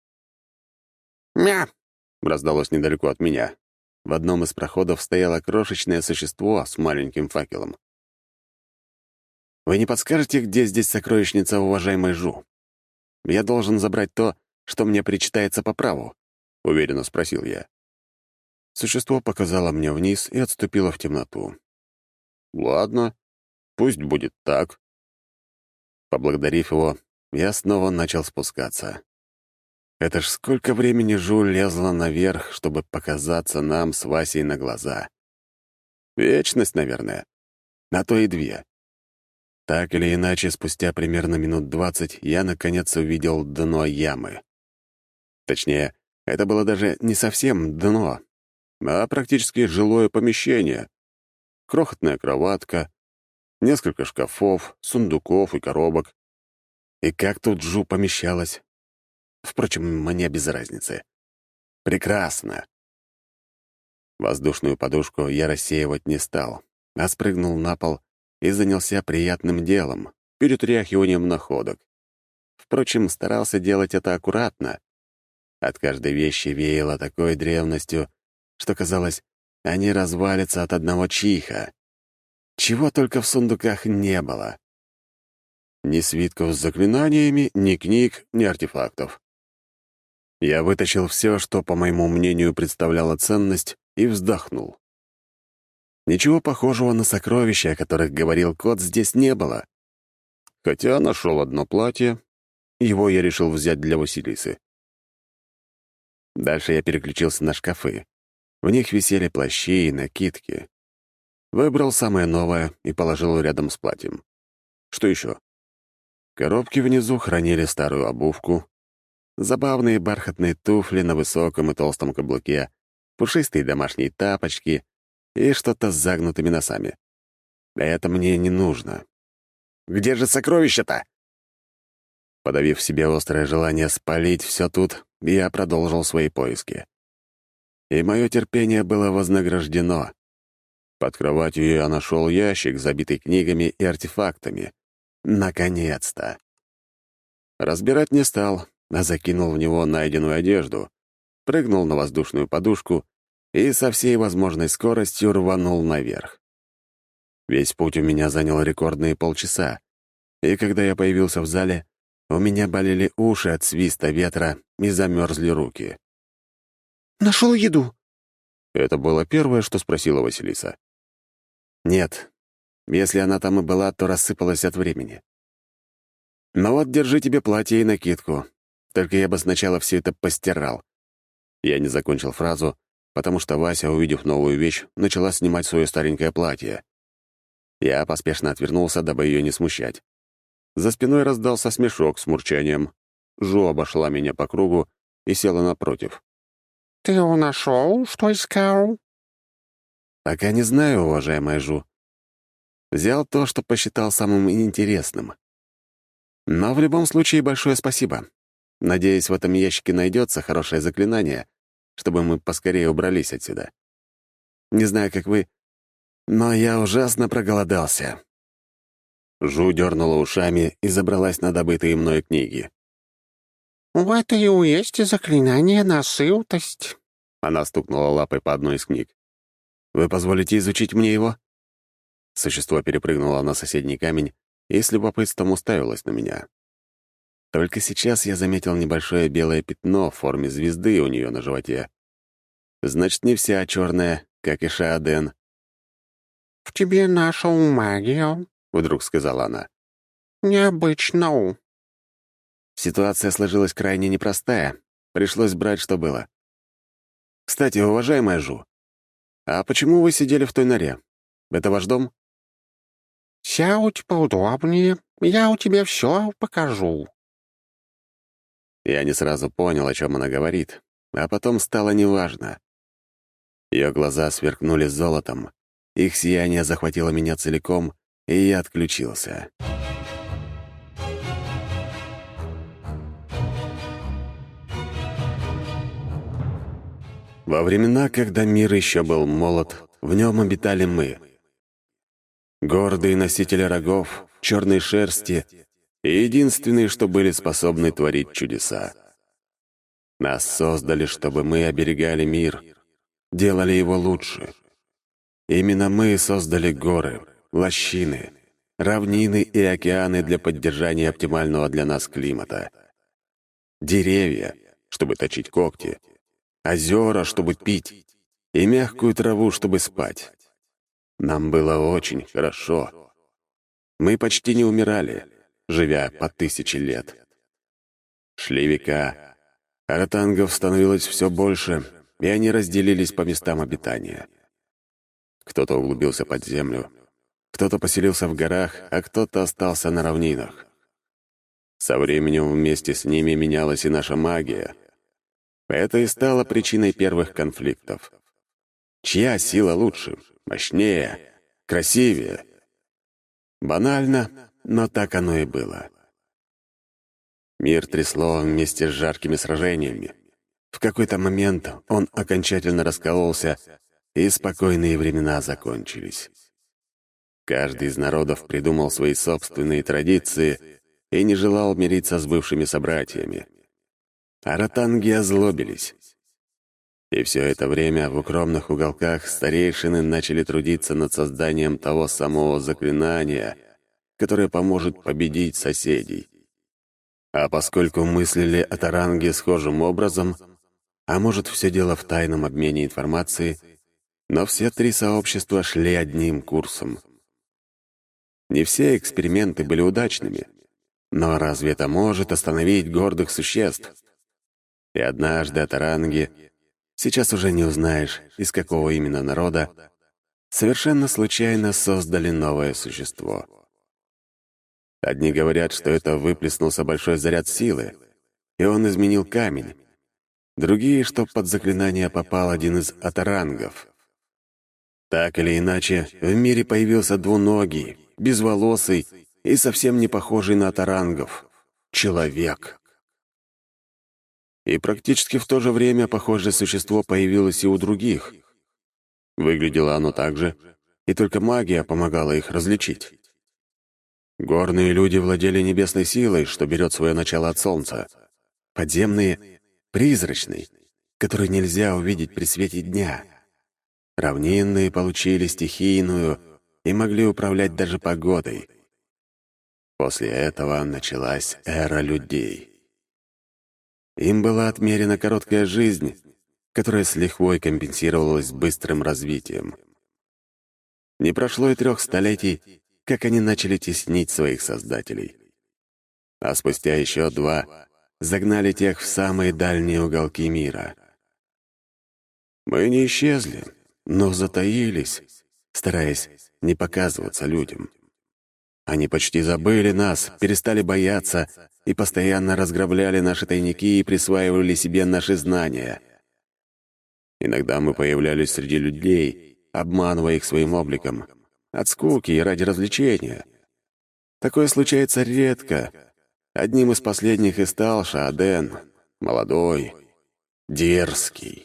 S3: «Мя!»
S1: — раздалось недалеко от меня. В одном из проходов стояло крошечное существо с маленьким факелом. «Вы не подскажете, где здесь сокровищница уважаемой Жу? Я должен забрать то, что мне причитается по праву», — уверенно спросил я. Существо показало мне вниз и отступило в темноту. «Ладно, пусть будет так». Поблагодарив его, я снова начал спускаться. Это ж сколько времени Жу лезла наверх, чтобы показаться нам с Васей на глаза. Вечность, наверное. А то и две. Так или иначе, спустя примерно минут двадцать я, наконец, увидел дно ямы. Точнее, это было даже не совсем дно, а практически жилое помещение. Крохотная кроватка, несколько шкафов, сундуков и коробок. И как тут Жу помещалась? Впрочем, мне без разницы. Прекрасно. Воздушную подушку я рассеивать не стал, а спрыгнул на пол и занялся приятным делом — перетряхиванием находок. Впрочем, старался делать это аккуратно. От каждой вещи веяло такой древностью, что казалось, они развалятся от одного чиха. Чего только в сундуках не было. Ни свитков с заклинаниями, ни книг, ни артефактов. Я вытащил все, что, по моему мнению, представляло ценность, и вздохнул. Ничего похожего на сокровища, о которых говорил кот, здесь не было. Хотя нашел одно платье, его я решил взять для Василисы. Дальше я переключился на шкафы. В них висели плащи и накидки. Выбрал самое новое и положил рядом с платьем. Что еще? Коробки внизу хранили старую обувку, забавные бархатные туфли на высоком и толстом каблуке, пушистые домашние тапочки и что-то с загнутыми носами. Это мне не нужно. Где же сокровища-то? Подавив в себе острое желание спалить все тут, я продолжил свои поиски. И мое терпение было вознаграждено. Под кроватью я нашел ящик, забитый книгами и артефактами. Наконец-то! Разбирать не стал, а закинул в него найденную одежду, прыгнул на воздушную подушку и со всей возможной скоростью рванул наверх. Весь путь у меня занял рекордные полчаса, и когда я появился в зале, у меня болели уши от свиста ветра и замерзли руки.
S2: «Нашел еду?»
S1: Это было первое, что спросила Василиса. «Нет. Если она там и была, то рассыпалась от времени. Но вот держи тебе платье и накидку. Только я бы сначала все это постирал». Я не закончил фразу, потому что Вася, увидев новую вещь, начала снимать свое старенькое платье. Я поспешно отвернулся, дабы ее не смущать. За спиной раздался смешок с мурчанием. Жу обошла меня по кругу и села напротив.
S3: «Ты нашел, что искал?»
S1: «Пока не знаю, уважаемая Жу. Взял то, что посчитал самым интересным. Но в любом случае большое спасибо. Надеюсь, в этом ящике найдется хорошее заклинание, чтобы мы поскорее убрались отсюда. Не знаю, как вы, но я ужасно проголодался». Жу дернула ушами и забралась на добытые мной книги.
S3: «В этой и есть заклинание на сытость».
S1: Она стукнула лапой по одной из книг. «Вы позволите изучить мне его?» Существо перепрыгнуло на соседний камень и с любопытством уставилось на меня. Только сейчас я заметил небольшое белое пятно в форме звезды у нее на животе. Значит, не вся черная, как и Шааден.
S3: «В тебе нашел магию»,
S1: — вдруг сказала она.
S3: «Необычно».
S1: Ситуация сложилась крайне непростая. Пришлось брать, что было. «Кстати, уважаемая Жу, а почему вы сидели в той норе? Это ваш дом?»
S3: «Сядь поудобнее, я у тебя все покажу».
S1: Я не сразу понял, о чем она говорит, а потом стало неважно. Ее глаза сверкнули золотом, их сияние захватило меня целиком, и я отключился. Во времена, когда мир еще был молод, в нем обитали мы. Гордые носители рогов, черной шерсти и единственные, что были способны творить чудеса. Нас создали, чтобы мы оберегали мир, делали его лучше. Именно мы создали горы, лощины, равнины и океаны для поддержания оптимального для нас климата. Деревья, чтобы точить когти, озера, чтобы пить, и мягкую траву, чтобы спать. Нам было очень хорошо. Мы почти не умирали, живя по тысяче лет. Шли века, а ротангов становилось все больше, и они разделились по местам обитания. Кто-то углубился под землю, кто-то поселился в горах, а кто-то остался на равнинах. Со временем вместе с ними менялась и наша магия. Это и стало причиной первых конфликтов. Чья сила лучше, мощнее, красивее? Банально, но так оно и было. Мир трясло вместе с жаркими сражениями. В какой-то момент он окончательно раскололся, и спокойные времена закончились. Каждый из народов придумал свои собственные традиции и не желал мириться с бывшими собратьями. А ротанги озлобились. И все это время в укромных уголках старейшины начали трудиться над созданием того самого заклинания, которое поможет победить соседей. А поскольку мыслили о Таранге схожим образом, а может, все дело в тайном обмене информацией, но все три сообщества шли одним курсом. Не все эксперименты были удачными, но разве это может остановить гордых существ? И однажды о Таранге, сейчас уже не узнаешь, из какого именно народа, совершенно случайно создали новое существо. Одни говорят, что это выплеснулся большой заряд силы, и он изменил камень. Другие, что под заклинание попал один из атарангов. Так или иначе, в мире появился двуногий, безволосый и совсем не похожий на атарангов — человек. И практически в то же время похожее существо появилось и у других. Выглядело оно так же, и только магия помогала их различить. Горные люди владели небесной силой, что берет свое начало от солнца. Подземные — призрачной, которую нельзя увидеть при свете дня. Равнинные получили стихийную и могли управлять даже погодой. После этого началась эра людей. Им была отмерена короткая жизнь, которая с лихвой компенсировалась быстрым развитием. Не прошло и трех столетий, как они начали теснить своих создателей. А спустя еще два загнали тех в самые дальние уголки мира. Мы не исчезли, но затаились, стараясь не показываться людям. Они почти забыли нас, перестали бояться и постоянно разграбляли наши тайники и присваивали себе наши знания. Иногда мы появлялись среди людей, обманывая их своим обликом, от скуки и ради развлечения. Такое случается редко. Одним из последних и стал Шааден, молодой, дерзкий.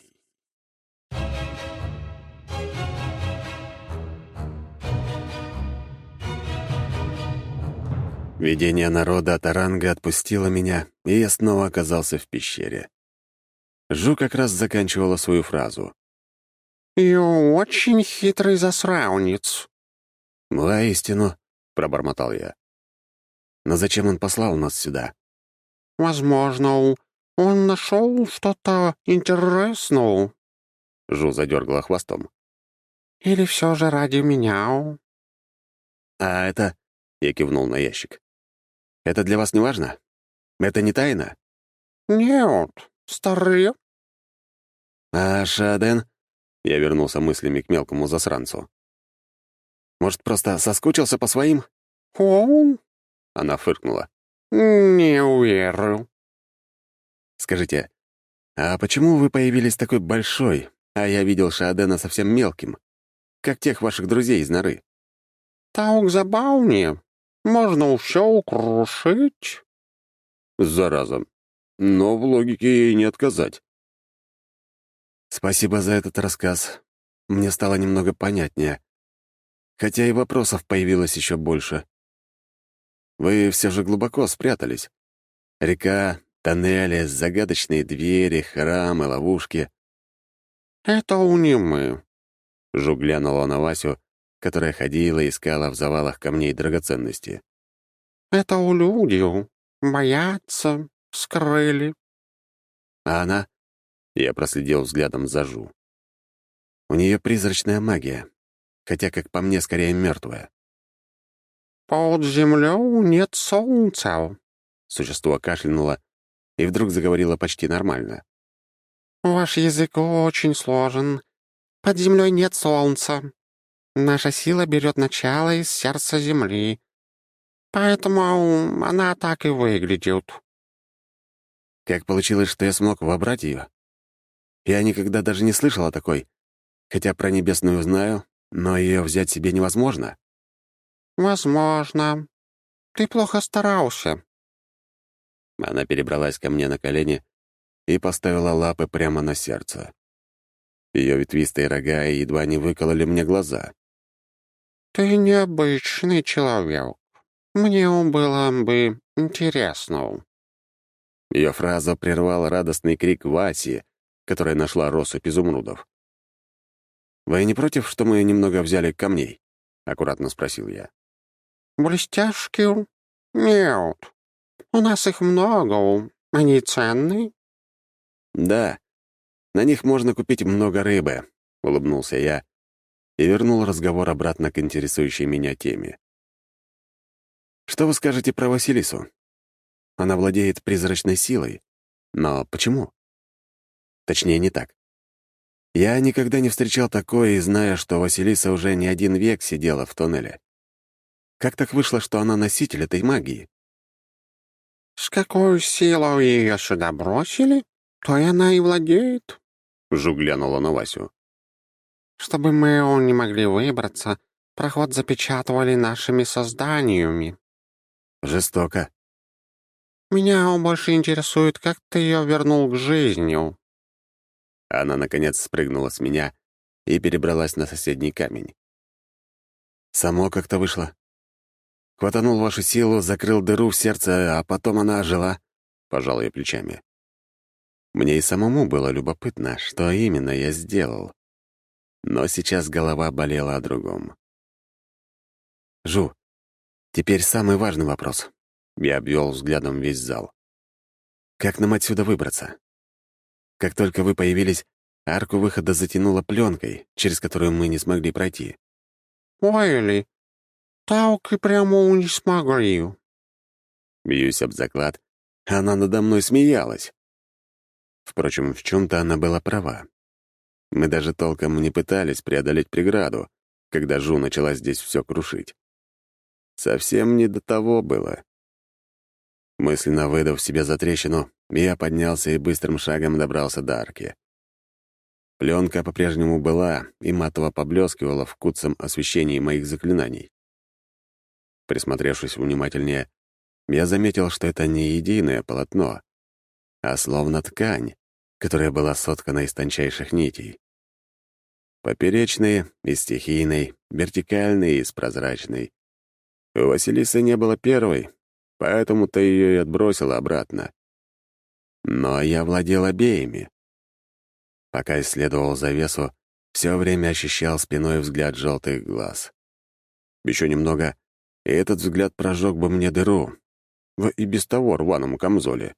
S1: Видение народа Таранга отпустило меня, и я снова оказался в пещере. Жу как раз заканчивала свою фразу.
S3: «И очень хитрый засранец».
S1: «Воистину», — пробормотал я. «Но зачем он послал нас сюда?»
S3: «Возможно, он нашел что-то интересное».
S1: Жу задергала хвостом.
S3: «Или все же ради меня».
S1: «А это...» — я кивнул на ящик. «Это для вас не важно? Это не тайна?»
S3: «Нет, старый».
S1: «А Шааден?» — я вернулся мыслями к мелкому засранцу. «Может, просто соскучился по своим?»
S3: «Он?»
S1: — она фыркнула.
S3: «Не уверен».
S1: «Скажите, «А почему вы появились такой большой, а я видел Шаодена совсем мелким, как тех ваших друзей из норы?»
S3: «Так забавнее. Можно все укрушить».
S1: Зараза. Но в логике ей не отказать. Спасибо за этот рассказ. Мне стало немного понятнее. Хотя и вопросов появилось еще больше. Вы все же глубоко спрятались. Река, тоннели, загадочные двери, храмы, ловушки.
S3: «Это не мы».
S1: Жук глянула на Васю, которая ходила и искала в завалах камней драгоценности.
S3: «Это у люди. Боятся. Скрыли».
S1: А она? Я проследил взглядом за Жу. У нее призрачная магия, хотя, как по мне, скорее мертвая.
S3: «Под землей нет солнца».
S1: Существо кашлянуло и вдруг заговорило почти нормально.
S3: «Ваш язык очень сложен. Под землей нет солнца. Наша сила берет начало из сердца земли. Поэтому она так и выглядит».
S1: Как получилось, что я смог вобрать ее? Я никогда даже не слышал о такой, хотя про небесную знаю, но ее взять себе невозможно.
S3: «Возможно. Ты плохо старался».
S1: Она перебралась ко мне на колени и поставила лапы прямо на сердце. Ее ветвистые рога едва не выкололи мне глаза.
S3: «Ты необычный человек. Мне было бы интересно».
S1: Ее фразу прервал радостный крик Васи, которая нашла россыпь изумрудов. «Вы не против, что мы немного взяли камней?» — аккуратно спросил я.
S3: «Блестяшки? Нет. У нас их много. Они ценные».
S1: «Да, на них можно купить много рыбы», — улыбнулся я и вернул разговор обратно к интересующей меня теме. «Что вы скажете про Василису? Она владеет призрачной силой. Но почему? Точнее, не так. Я никогда не встречал такое, и зная, что Василиса уже не один век сидела в тоннеле. Как так вышло, что она носитель этой магии?»
S3: «С какой силой ее сюда бросили, то и она и владеет».
S1: Жу глянула на Васю.
S3: «Чтобы мы не могли выбраться, проход запечатывали нашими созданиями».
S1: «Жестоко».
S3: «Меня больше интересует, как ты ее вернул к жизни».
S1: Она, наконец, спрыгнула с меня и перебралась на соседний камень. «Само как-то вышло. Хватанул вашу силу, закрыл дыру в сердце, а потом она ожила», — пожал я плечами. Мне и самому было любопытно, что именно я сделал. Но сейчас голова болела о другом. «Жу, теперь самый важный вопрос». Я обвел взглядом весь зал. «Как нам отсюда выбраться? Как только вы появились, арку выхода затянуло пленкой, через которую мы не смогли пройти».
S3: «Ой, так и прямо не смогли».
S1: Бьюсь об заклад, она надо мной смеялась. Впрочем, в чем-то она была права. Мы даже толком не пытались преодолеть преграду, когда Жу начала здесь все крушить. Совсем не до того было. Мысленно выдав себе затрещину, я поднялся и быстрым шагом добрался до арки. Пленка по-прежнему была и матово поблескивала в куцом освещении моих заклинаний. Присмотревшись внимательнее, я заметил, что это не единое полотно, а словно ткань, которая была соткана из тончайших нитей. Поперечные — из стихийной, вертикальные — из прозрачной. У Василисы не было первой, поэтому-то ее и отбросило обратно. Но я владел обеими. Пока исследовал завесу, все время ощущал спиной взгляд желтых глаз. Еще немного, и этот взгляд прожег бы мне дыру в и без того рваном камзоле.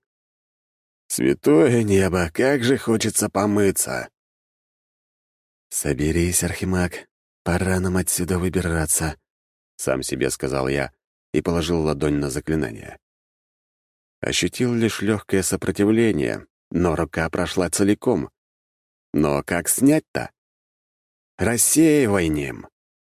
S1: Святое небо, как же хочется помыться! «Соберись, Архимаг, пора нам отсюда выбираться», — сам себе сказал я и положил ладонь на заклинание. Ощутил лишь легкое сопротивление, но рука прошла целиком. Но как снять-то? Рассеивай ним!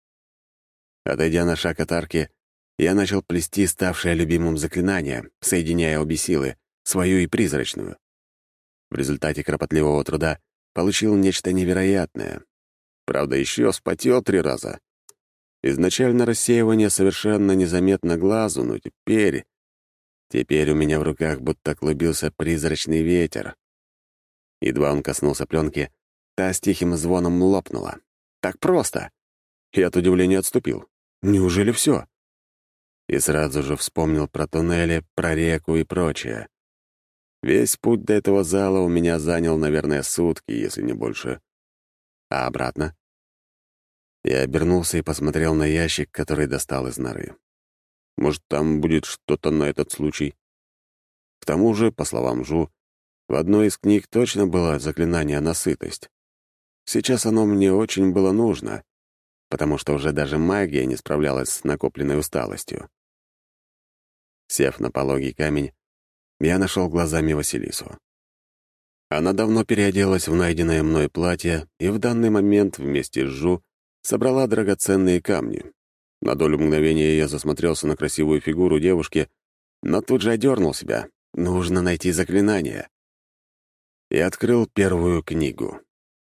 S1: Отойдя на шаг от арки, я начал плести ставшее любимым заклинание, соединяя обе силы, свою и призрачную. В результате кропотливого труда получил нечто невероятное. Правда, еще вспотел три раза. Изначально рассеивание совершенно незаметно глазу, но теперь... Теперь у меня в руках будто клубился призрачный ветер. Едва он коснулся пленки, та с тихим звоном лопнула. Так просто! И от удивления отступил. Неужели все? И сразу же вспомнил про туннели, про реку и прочее. Весь путь до этого зала у меня занял, наверное, сутки, если не больше. А обратно? Я обернулся и посмотрел на ящик, который достал из норы. Может, там будет что-то на этот случай? К тому же, по словам Жу, в одной из книг точно было заклинание на сытость. Сейчас оно мне очень было нужно, потому что уже даже магия не справлялась с накопленной усталостью. Сев на пологий камень, я нашел глазами Василису. Она давно переоделась в найденное мной платье и в данный момент вместе с Жу собрала драгоценные камни. На долю мгновения я засмотрелся на красивую фигуру девушки, но тут же одернул себя. Нужно найти заклинание. И открыл первую книгу.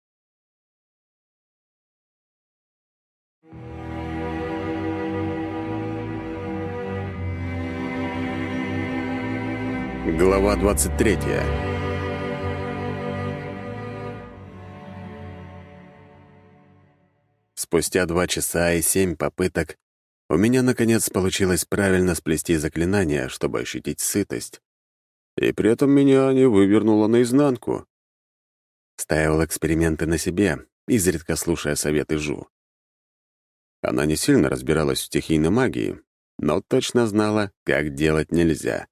S1: Глава двадцать третья. Спустя два часа и семь попыток у меня, наконец, получилось правильно сплести заклинание, чтобы ощутить сытость. И при этом меня не вывернуло наизнанку. Ставил эксперименты на себе, изредка слушая советы Жу. Она не сильно разбиралась в стихийной магии, но точно знала, как делать нельзя.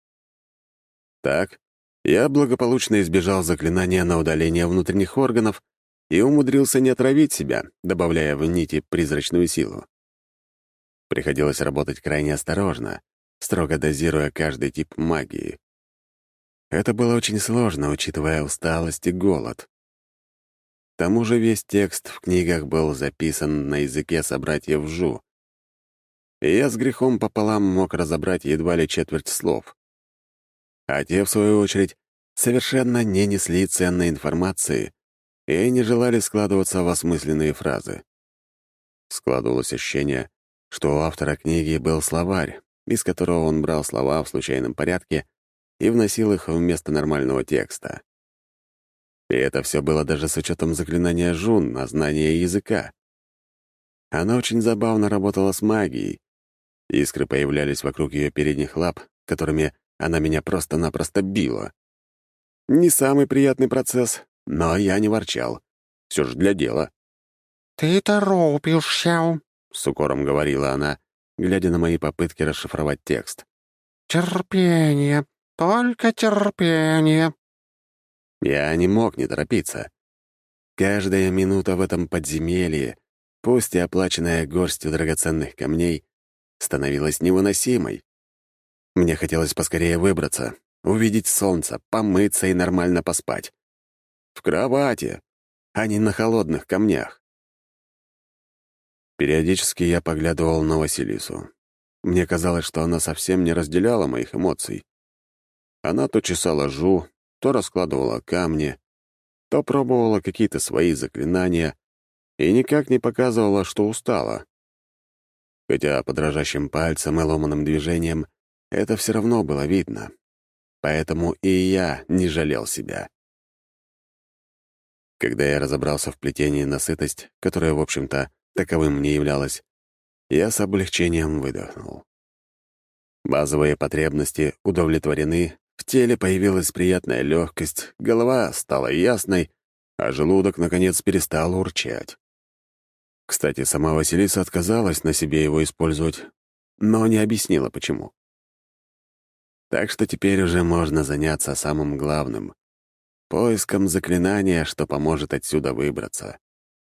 S1: Так, я благополучно избежал заклинания на удаление внутренних органов и умудрился не отравить себя, добавляя в нити призрачную силу. Приходилось работать крайне осторожно, строго дозируя каждый тип магии. Это было очень сложно, учитывая усталость и голод. К тому же весь текст в книгах был записан на языке собратьев Жу, и я с грехом пополам мог разобрать едва ли четверть слов. А те, в свою очередь, совершенно не несли ценной информации и не желали складываться в осмысленные фразы. Складывалось ощущение, что у автора книги был словарь, из которого он брал слова в случайном порядке и вносил их вместо нормального текста. И это все было даже с учетом заклинания Жун на знание языка. Она очень забавно работала с магией. Искры появлялись вокруг ее передних лап, которыми она меня просто-напросто била. Не самый приятный процесс, но я не ворчал. Все же для дела.
S3: «Ты торопишься», —
S1: с укором говорила она, глядя на мои попытки расшифровать текст.
S3: «Терпение, только терпение».
S1: Я не мог не торопиться. Каждая минута в этом подземелье, пусть и оплаченная горстью драгоценных камней, становилась невыносимой. Мне хотелось поскорее выбраться, увидеть солнце, помыться и нормально поспать. В кровати, а не на холодных камнях. Периодически я поглядывал на Василису. Мне казалось, что она совсем не разделяла моих эмоций. Она то чесала Жу, то раскладывала камни, то пробовала какие-то свои заклинания и никак не показывала, что устала. Хотя по дрожащим пальцам и ломаным движениям это все равно было видно. Поэтому и я не жалел себя. Когда я разобрался в плетении на сытость, которое, в общем-то, таковым мне являлось, я с облегчением выдохнул. Базовые потребности удовлетворены, в теле появилась приятная легкость, голова стала ясной, а желудок, наконец, перестал урчать. Кстати, сама Василиса отказалась на себе его использовать, но не объяснила, почему. Так что теперь уже можно заняться самым главным — поиском заклинания, что поможет отсюда выбраться.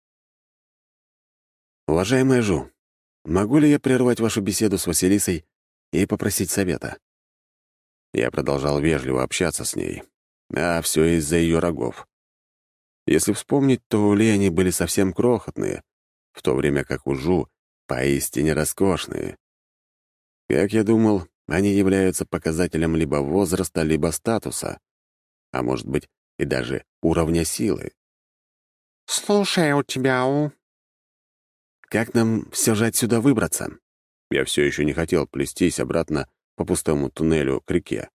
S1: Уважаемая Жу, могу ли я прервать вашу беседу с Василисой и попросить совета? Я продолжал вежливо общаться с ней, а все из-за ее рогов. Если вспомнить, то у Ли они были совсем крохотные, в то время как у Жу поистине роскошные. Как я думал, они являются показателем либо возраста, либо статуса. А может быть, и даже уровня силы.
S3: «Слушай, у тебя у...»
S1: Как нам все же отсюда выбраться? Я все еще не хотел плестись обратно по пустому туннелю к реке.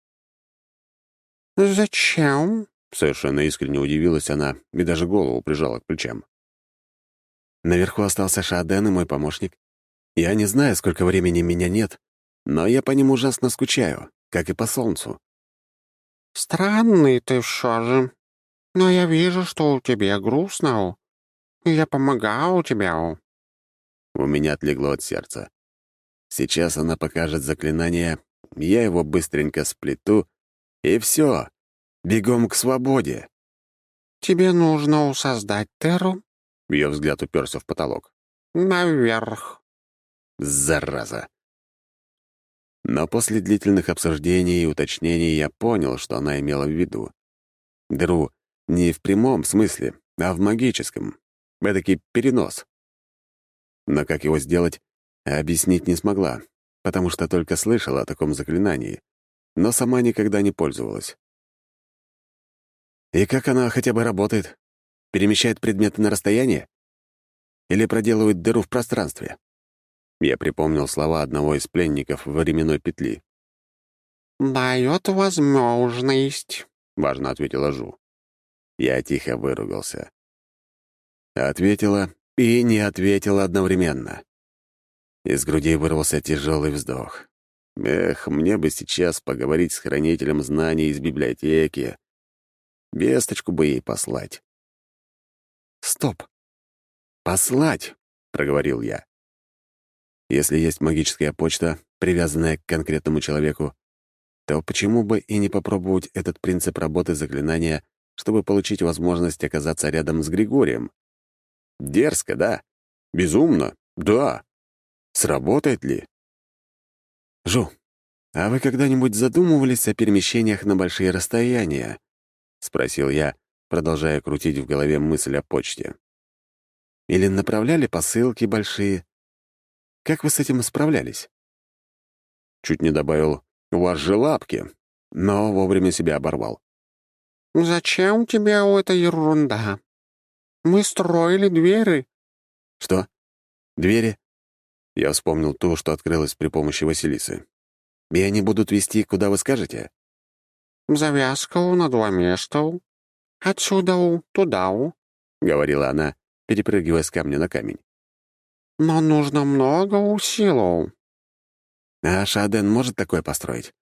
S3: «Зачем?»
S1: — совершенно искренне удивилась она и даже голову прижала к плечам. Наверху остался Шаоден и мой помощник. Я не знаю, сколько времени меня нет, но я по ним ужасно скучаю, как и по солнцу.
S3: «Странный ты все же. Но я вижу, что у тебя грустно. у. Я помогал тебе. у».
S1: У меня отлегло от сердца. Сейчас она покажет заклинание, я его быстренько сплету, и все, бегом к свободе.
S3: «Тебе нужно создать Терру
S1: Ее взгляд уперся в потолок.
S3: наверх».
S1: Зараза. Но после длительных обсуждений и уточнений я понял, что она имела в виду. Дыру не в прямом смысле, а в магическом. Эдакий перенос. Но как его сделать, объяснить не смогла, потому что только слышала о таком заклинании, но сама никогда не пользовалась. И как она хотя бы работает? Перемещает предметы на расстояние? Или проделывает дыру в пространстве? Я припомнил слова одного из пленников временной петли.
S3: «Дает возможность».
S1: — важно ответила Жу. Я тихо выругался. Ответила и не ответила одновременно. Из груди вырвался тяжелый вздох. Эх, мне бы сейчас поговорить с хранителем знаний из библиотеки. Весточку бы ей послать. «Стоп! Послать!» — проговорил я. Если есть магическая почта, привязанная к конкретному человеку, то почему бы и не попробовать этот принцип работы заклинания, чтобы получить возможность оказаться рядом с Григорием? Дерзко, да? Безумно? Да. Сработает ли? Жу, а вы когда-нибудь задумывались о перемещениях на большие расстояния? Спросил я, продолжая крутить в голове мысль о почте. Или направляли посылки большие? Как вы с этим справлялись? Чуть не добавил «У вас же лапки», но вовремя себя оборвал.
S3: «Зачем тебе эта ерунда? Мы строили двери».
S1: «Что? Двери?» Я вспомнил ту, что открылась при помощи Василисы. «И они будут вести, куда вы скажете?»
S3: «Завязка на два места. Отсюда у, туда у»,
S1: — говорила она, перепрыгивая с камня на камень.
S3: «Но нужно много усилий».
S1: «А Шаоден может такое построить?»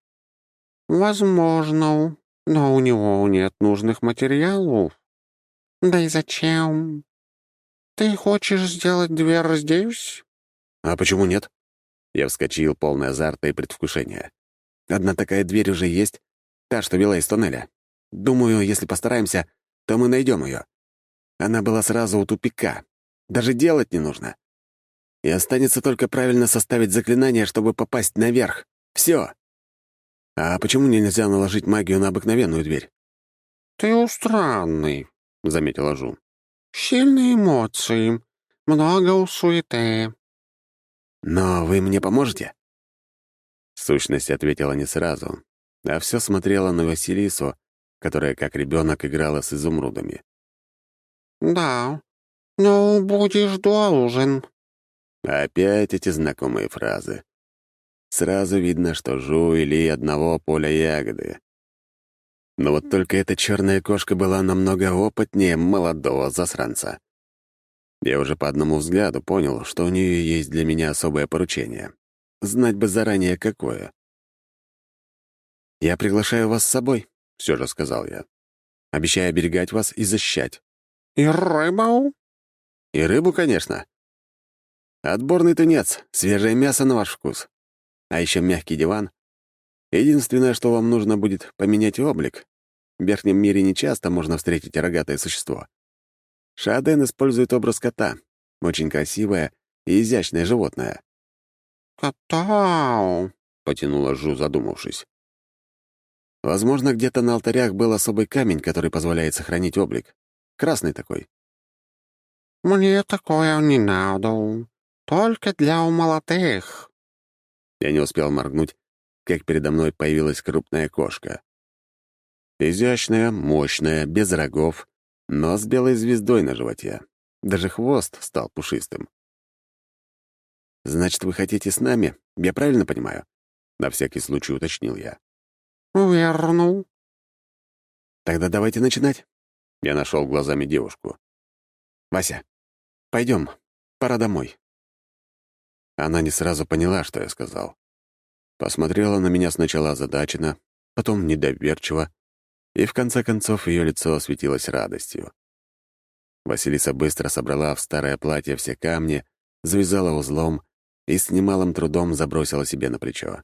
S3: «Возможно, но у него нет нужных материалов. Да и зачем? Ты хочешь сделать дверь здесь?»
S1: «А почему нет?» Я вскочил, полный азарта и предвкушения. «Одна такая дверь уже есть, та, что вела из туннеля. Думаю, если постараемся, то мы найдем ее. Она была сразу у тупика. Даже делать не нужно. И останется только правильно составить заклинание, чтобы попасть наверх. Все. А почему нельзя наложить магию на обыкновенную дверь?»
S3: «Ты странный»,
S1: — заметила Жу.
S3: «Сильные эмоции, много у суеты».
S1: «Но вы мне поможете?» Сущность ответила не сразу, а все смотрела на Василису, которая, как ребенок, играла с изумрудами.
S3: «Да, но будешь должен».
S1: Опять эти знакомые фразы. Сразу видно, что Жу или одного поля ягоды. Но вот только эта черная кошка была намного опытнее молодого засранца. Я уже по одному взгляду понял, что у нее есть для меня особое поручение. Знать бы заранее, какое. «Я приглашаю вас с собой», — все же сказал я. «Обещаю оберегать вас и защищать.
S3: «И рыбу?»
S1: И рыбу, конечно. Отборный тунец, свежее мясо на ваш вкус. А еще мягкий диван. Единственное, что вам нужно будет поменять облик. В верхнем мире нечасто можно встретить рогатое существо. Шаоден использует образ кота. Очень красивое и изящное животное.
S3: «Кота!»
S1: — потянула Жу, задумавшись. Возможно, где-то на алтарях был особый камень, который позволяет сохранить облик. Красный такой.
S3: «Мне такое не надо. Только для молодых».
S1: Я не успел моргнуть, как передо мной появилась крупная кошка. Изящная, мощная, без рогов, но с белой звездой на животе. Даже хвост стал пушистым. «Значит, вы хотите с нами? Я правильно понимаю?» На всякий случай уточнил я.
S3: «Верну».
S1: «Тогда давайте начинать». Я нашел глазами девушку. «Вася, пойдем, пора домой». Она не сразу поняла, что я сказал. Посмотрела на меня сначала озадаченно, потом недоверчиво, и в конце концов ее лицо осветилось радостью. Василиса быстро собрала в старое платье все камни, завязала узлом и с немалым трудом забросила себе на плечо.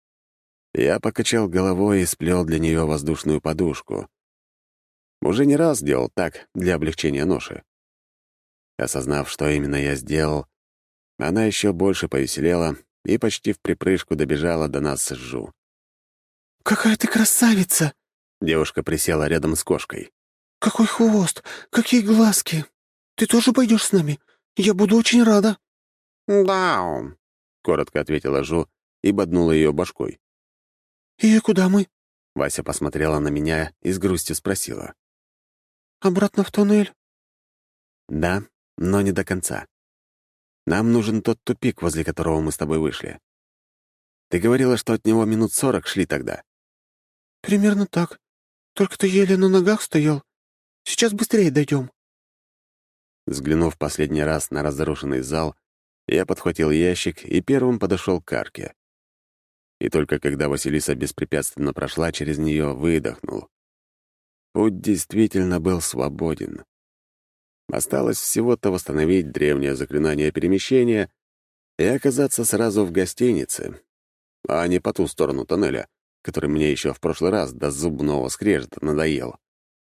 S1: Я покачал головой и сплел для нее воздушную подушку. Уже не раз делал так для облегчения ноши. Осознав, что именно я сделал, она еще больше повеселела и почти в припрыжку добежала до нас с Жу.
S2: «Какая ты красавица!»
S1: Девушка присела рядом с кошкой.
S2: «Какой хвост! Какие глазки! Ты тоже пойдешь с нами? Я буду очень рада!»
S3: «Да»,
S1: — коротко ответила Жу и боднула ее башкой.
S2: «И куда мы?»
S1: Вася посмотрела на меня и с грустью спросила.
S2: «Обратно в туннель?»
S1: «Да, но не до конца. Нам нужен тот тупик, возле которого мы с тобой вышли. Ты говорила, что от него минут сорок шли тогда».
S2: «Примерно так. Только ты еле на ногах стоял. Сейчас быстрее дойдем».
S1: Взглянув последний раз на разрушенный зал, я подхватил ящик и первым подошел к арке. И только когда Василиса беспрепятственно прошла через нее, выдохнул. Путь действительно был свободен. Осталось всего-то восстановить древнее заклинание перемещения и оказаться сразу в гостинице, а не по ту сторону тоннеля, который мне еще в прошлый раз до зубного скрежета надоел.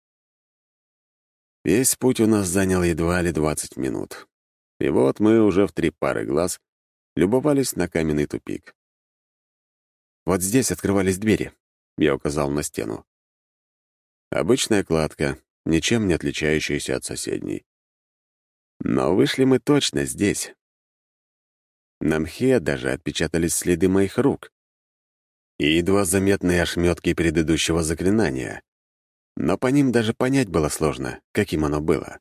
S1: Весь путь у нас занял едва ли двадцать минут. И вот мы уже в три пары глаз любовались на каменный тупик. «Вот здесь открывались двери», — я указал на стену. Обычная кладка, ничем не отличающаяся от соседней. Но вышли мы точно здесь. На мхе даже отпечатались следы моих рук и едва заметные ошметки предыдущего заклинания. Но по ним даже понять было сложно, каким оно было.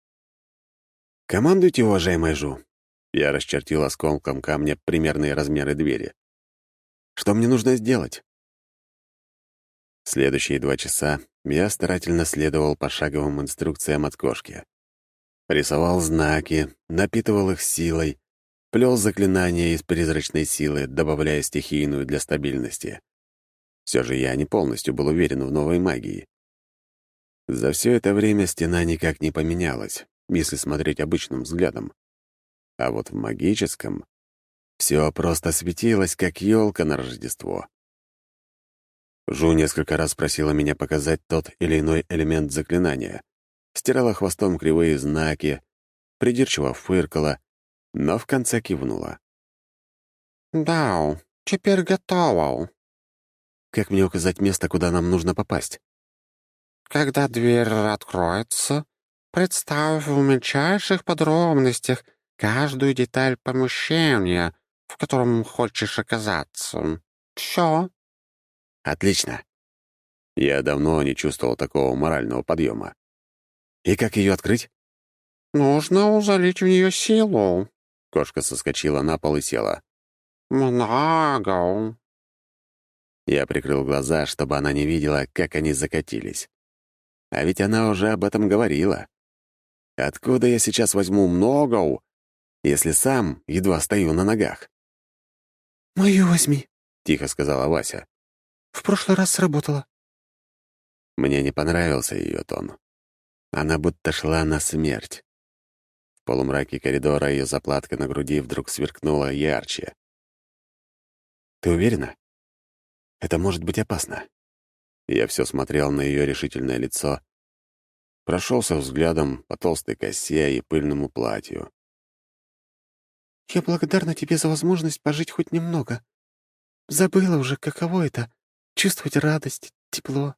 S1: «Командуйте, уважаемая Жу!» Я расчертил осколком камня примерные размеры двери. «Что мне нужно сделать?» Следующие два часа я старательно следовал пошаговым инструкциям от кошки. Рисовал знаки, напитывал их силой, плел заклинания из призрачной силы, добавляя стихийную для стабильности. Все же я не полностью был уверен в новой магии. За все это время стена никак не поменялась, если смотреть обычным взглядом. А вот в магическом все просто светилось, как елка на Рождество. Жу несколько раз просила меня показать тот или иной элемент заклинания, стирала хвостом кривые знаки, придирчиво фыркала, но в конце кивнула.
S3: «Да, теперь готово».
S1: «Как мне указать место, куда нам нужно попасть?»
S3: «Когда дверь откроется, представь в мельчайших подробностях каждую деталь помещения, в котором хочешь оказаться. Все».
S1: «Отлично». Я давно не чувствовал такого морального подъема. «И как ее открыть?»
S3: «Нужно залить в нее силу».
S1: Кошка соскочила на пол и села.
S3: «Много».
S1: Я прикрыл глаза, чтобы она не видела, как они закатились. А ведь она уже об этом говорила. Откуда я сейчас возьму много, если сам едва стою на ногах?
S2: «Мою возьми»,
S1: — тихо сказала Вася.
S2: «В прошлый раз сработало».
S1: Мне не понравился ее тон. Она будто шла на смерть. В полумраке коридора ее заплатка на груди вдруг сверкнула ярче. «Ты уверена? Это может быть опасно». Я все смотрел на ее решительное лицо, прошелся взглядом по толстой косе и пыльному платью.
S2: «Я благодарна тебе за возможность пожить хоть немного. Забыла уже, каково это — чувствовать радость, тепло.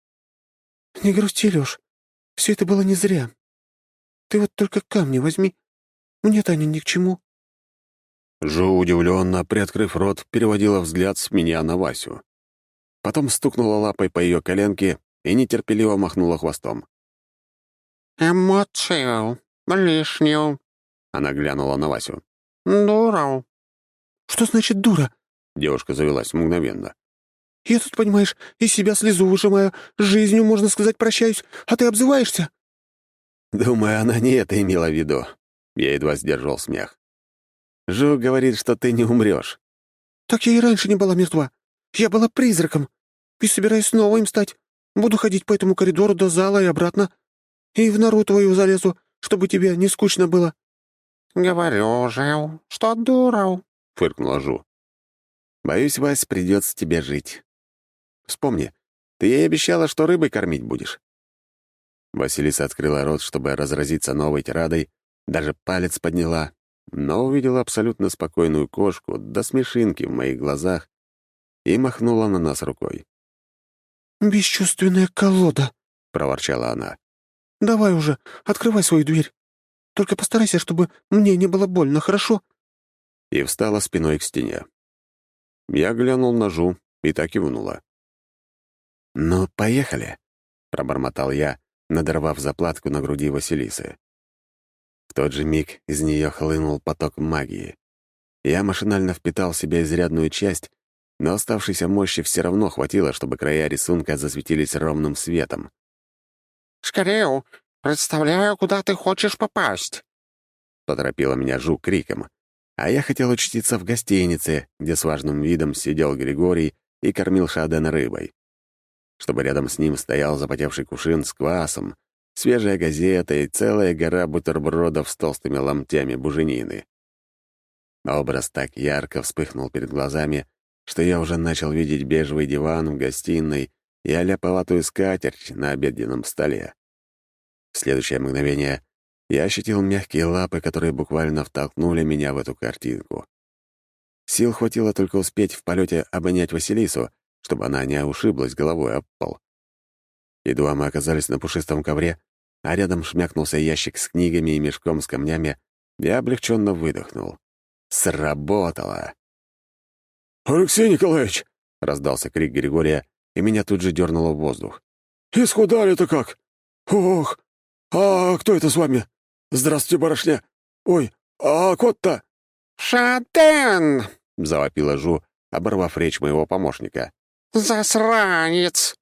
S2: Не грусти, Лёш, все это было не зря. Ты вот только камни возьми, мне-то они ни к чему».
S1: Жу, удивленно, приоткрыв рот, переводила взгляд с меня на Васю. Потом стукнула лапой по ее коленке и нетерпеливо махнула хвостом.
S3: «Эмоцию лишнюю», — она глянула на Васю. «Дура».
S2: «Что значит дура?»
S1: Девушка завелась мгновенно.
S2: «Я тут, понимаешь, из себя слезу выжимаю, с жизнью, можно сказать, прощаюсь, а ты обзываешься?»
S1: Думаю, она не это имела в виду. Я едва сдерживал смех. Жу говорит, что ты не умрешь.
S2: «Так я и раньше не была мертва. Я была призраком. И собираюсь снова им стать. Буду ходить по этому коридору до зала и обратно. И в нору твою залезу, чтобы тебе не скучно было».
S3: «Говорю же, что дура», —
S1: фыркнула Жу. «Боюсь, Вась, придется тебе жить. Вспомни, ты ей обещала, что рыбой кормить будешь». Василиса открыла рот, чтобы разразиться новой тирадой, даже палец подняла, но увидела абсолютно спокойную кошку до смешинки в моих глазах и махнула на нас рукой.
S2: «Бесчувственная колода», — проворчала она. «Давай уже, открывай свою дверь. Только постарайся, чтобы мне не было больно, хорошо?»
S1: И встала спиной к стене. Я глянул на Жу и так кивнула. «Ну, поехали», — пробормотал я, надорвав заплатку на груди Василисы. В тот же миг из нее хлынул поток магии. Я машинально впитал в себя изрядную часть, но оставшейся мощи все равно хватило, чтобы края рисунка засветились ровным светом.
S3: «Скорее, представляю, куда ты хочешь попасть»,
S1: — поторопила меня Жу криком. А я хотел очутиться в гостинице, где с важным видом сидел Григорий и кормил Шаадена рыбой. Чтобы рядом с ним стоял запотевший кувшин с квасом, свежая газета и целая гора бутербродов с толстыми ломтями буженины. Образ так ярко вспыхнул перед глазами, что я уже начал видеть бежевый диван в гостиной и аляповатую скатерть на обеденном столе. В следующее мгновение я ощутил мягкие лапы, которые буквально втолкнули меня в эту картинку. Сил хватило только успеть в полете обонять Василису, чтобы она не ушиблась головой об пол. Едва мы оказались на пушистом ковре, а рядом шмякнулся ящик с книгами и мешком с камнями, я облегченно выдохнул. Сработало!
S4: «Алексей Николаевич!»
S1: — раздался крик Григория, и меня тут же дернуло в воздух.
S4: «Исхудали-то как! Ох! А кто это с вами? Здравствуйте, барышня! Ой, а кот-то?»
S3: «Шааден!»
S1: — завопила Жу, оборвав речь моего помощника.
S3: «Засранец!»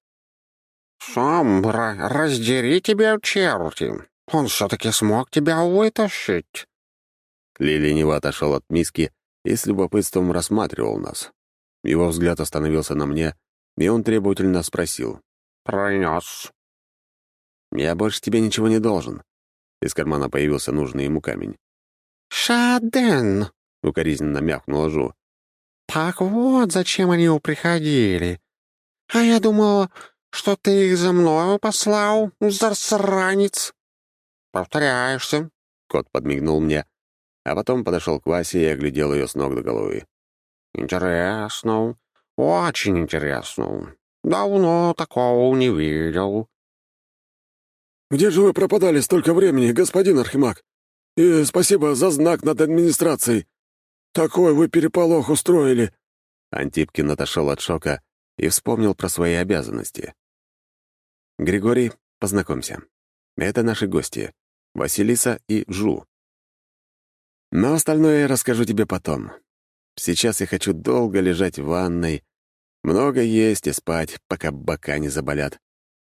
S3: «Сомбра, раздери тебя, черти! Он все-таки смог тебя вытащить!»
S1: Ли лениво отошел от миски и с любопытством рассматривал нас. Его взгляд остановился на мне, и он требовательно спросил.
S3: «Пронес».
S1: «Я больше тебе ничего не должен». Из кармана появился нужный ему камень.
S3: «Шааден!»
S1: — укоризненно мявкнула Жу.
S3: «Так вот, зачем они приходили. А я думала, что ты их за мною послал, засранец». «Повторяешься»,
S1: — кот подмигнул мне, а потом подошел к Васе и оглядел ее с ног до головы.
S3: «Интересно, очень интересно. Давно такого не видел».
S4: «Где же вы пропадали столько времени, господин Архимаг? И спасибо за знак над администрацией. Такой вы переполох устроили».
S1: Антипкин отошел от шока и вспомнил про свои обязанности. «Григорий, познакомься. Это наши гости. Василиса и Жу. Но остальное я расскажу тебе потом. Сейчас я хочу долго лежать в ванной, много есть и спать, пока бока не заболят».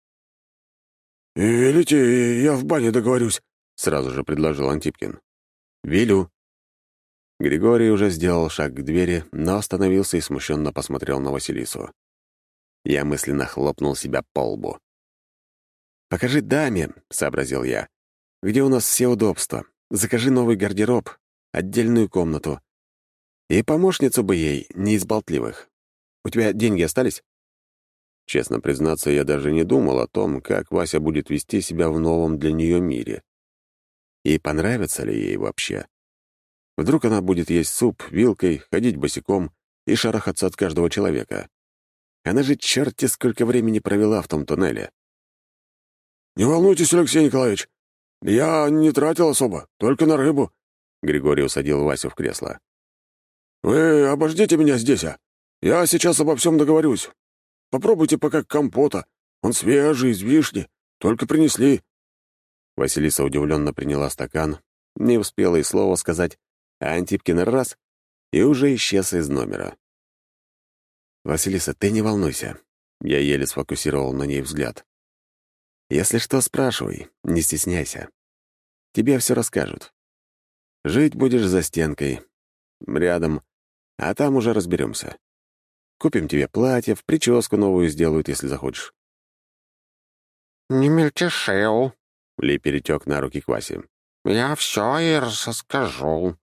S4: «Велите, я в бане договорюсь»,
S1: — сразу же предложил Антипкин. «Велю». Григорий уже сделал шаг к двери, но остановился и смущенно посмотрел на Василису. Я мысленно хлопнул себя по лбу. «Покажи даме», — сообразил я, — «где у нас все удобства. Закажи новый гардероб, отдельную комнату. И помощницу бы ей, не из болтливых. У тебя деньги остались?» Честно признаться, я даже не думал о том, как Вася будет вести себя в новом для нее мире. И понравится ли ей вообще. Вдруг она будет есть суп вилкой, ходить босиком и шарахаться от каждого человека. Она же черти сколько времени провела в том туннеле.
S4: «Не волнуйтесь, Алексей Николаевич. Я не тратил особо, только на рыбу».
S1: Григорий усадил Васю в кресло.
S4: «Вы обождите меня здесь, а? Я сейчас обо всем договорюсь. Попробуйте пока компота. Он свежий, из вишни. Только принесли».
S1: Василиса удивленно приняла стакан, не успела и слова сказать, а Антипкин раз — и уже исчез из номера. «Василиса, ты не волнуйся». Я еле сфокусировал на ней взгляд. «Если что, спрашивай, не стесняйся. Тебе все расскажут. Жить будешь за стенкой, рядом, а там уже разберемся. Купим тебе платье, в прическу новую сделают, если захочешь».
S3: «Не мельтешил.
S1: Ли перетек на руки к Васе.
S3: Я все и расскажу».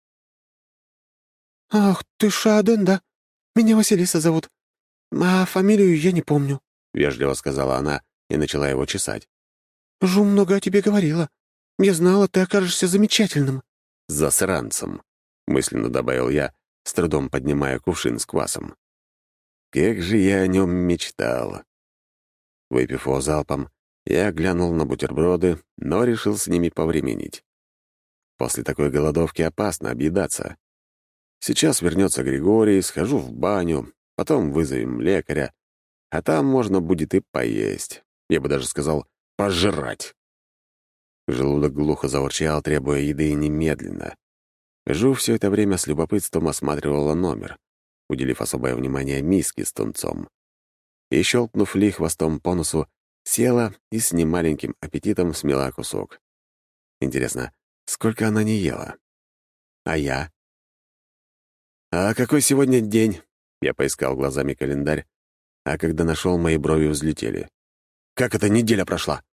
S2: «Ах, ты Шааден, да? Меня Василиса зовут. А фамилию я не помню».
S1: — вежливо сказала она и начала его чесать.
S2: «Жу много о тебе говорила. Я знала, ты окажешься замечательным».
S1: «Засранцем», — мысленно добавил я, с трудом поднимая кувшин с квасом. «Как же я о нем мечтал». Выпив его залпом, я глянул на бутерброды, но решил с ними повременить. После такой голодовки опасно объедаться. Сейчас вернется Григорий, схожу в баню, потом вызовем лекаря, а там можно будет и поесть. Я бы даже сказал, пожрать. Желудок глухо заворчал, требуя еды немедленно. Жу все это время с любопытством осматривала номер, уделив особое внимание миске с тунцом. И, щелкнув Ли хвостом по носу, села и с немаленьким аппетитом смела кусок. Интересно, сколько она не ела? А я? «А какой сегодня день?» Я поискал глазами календарь, а когда нашел, мои брови взлетели. «Как эта неделя прошла?»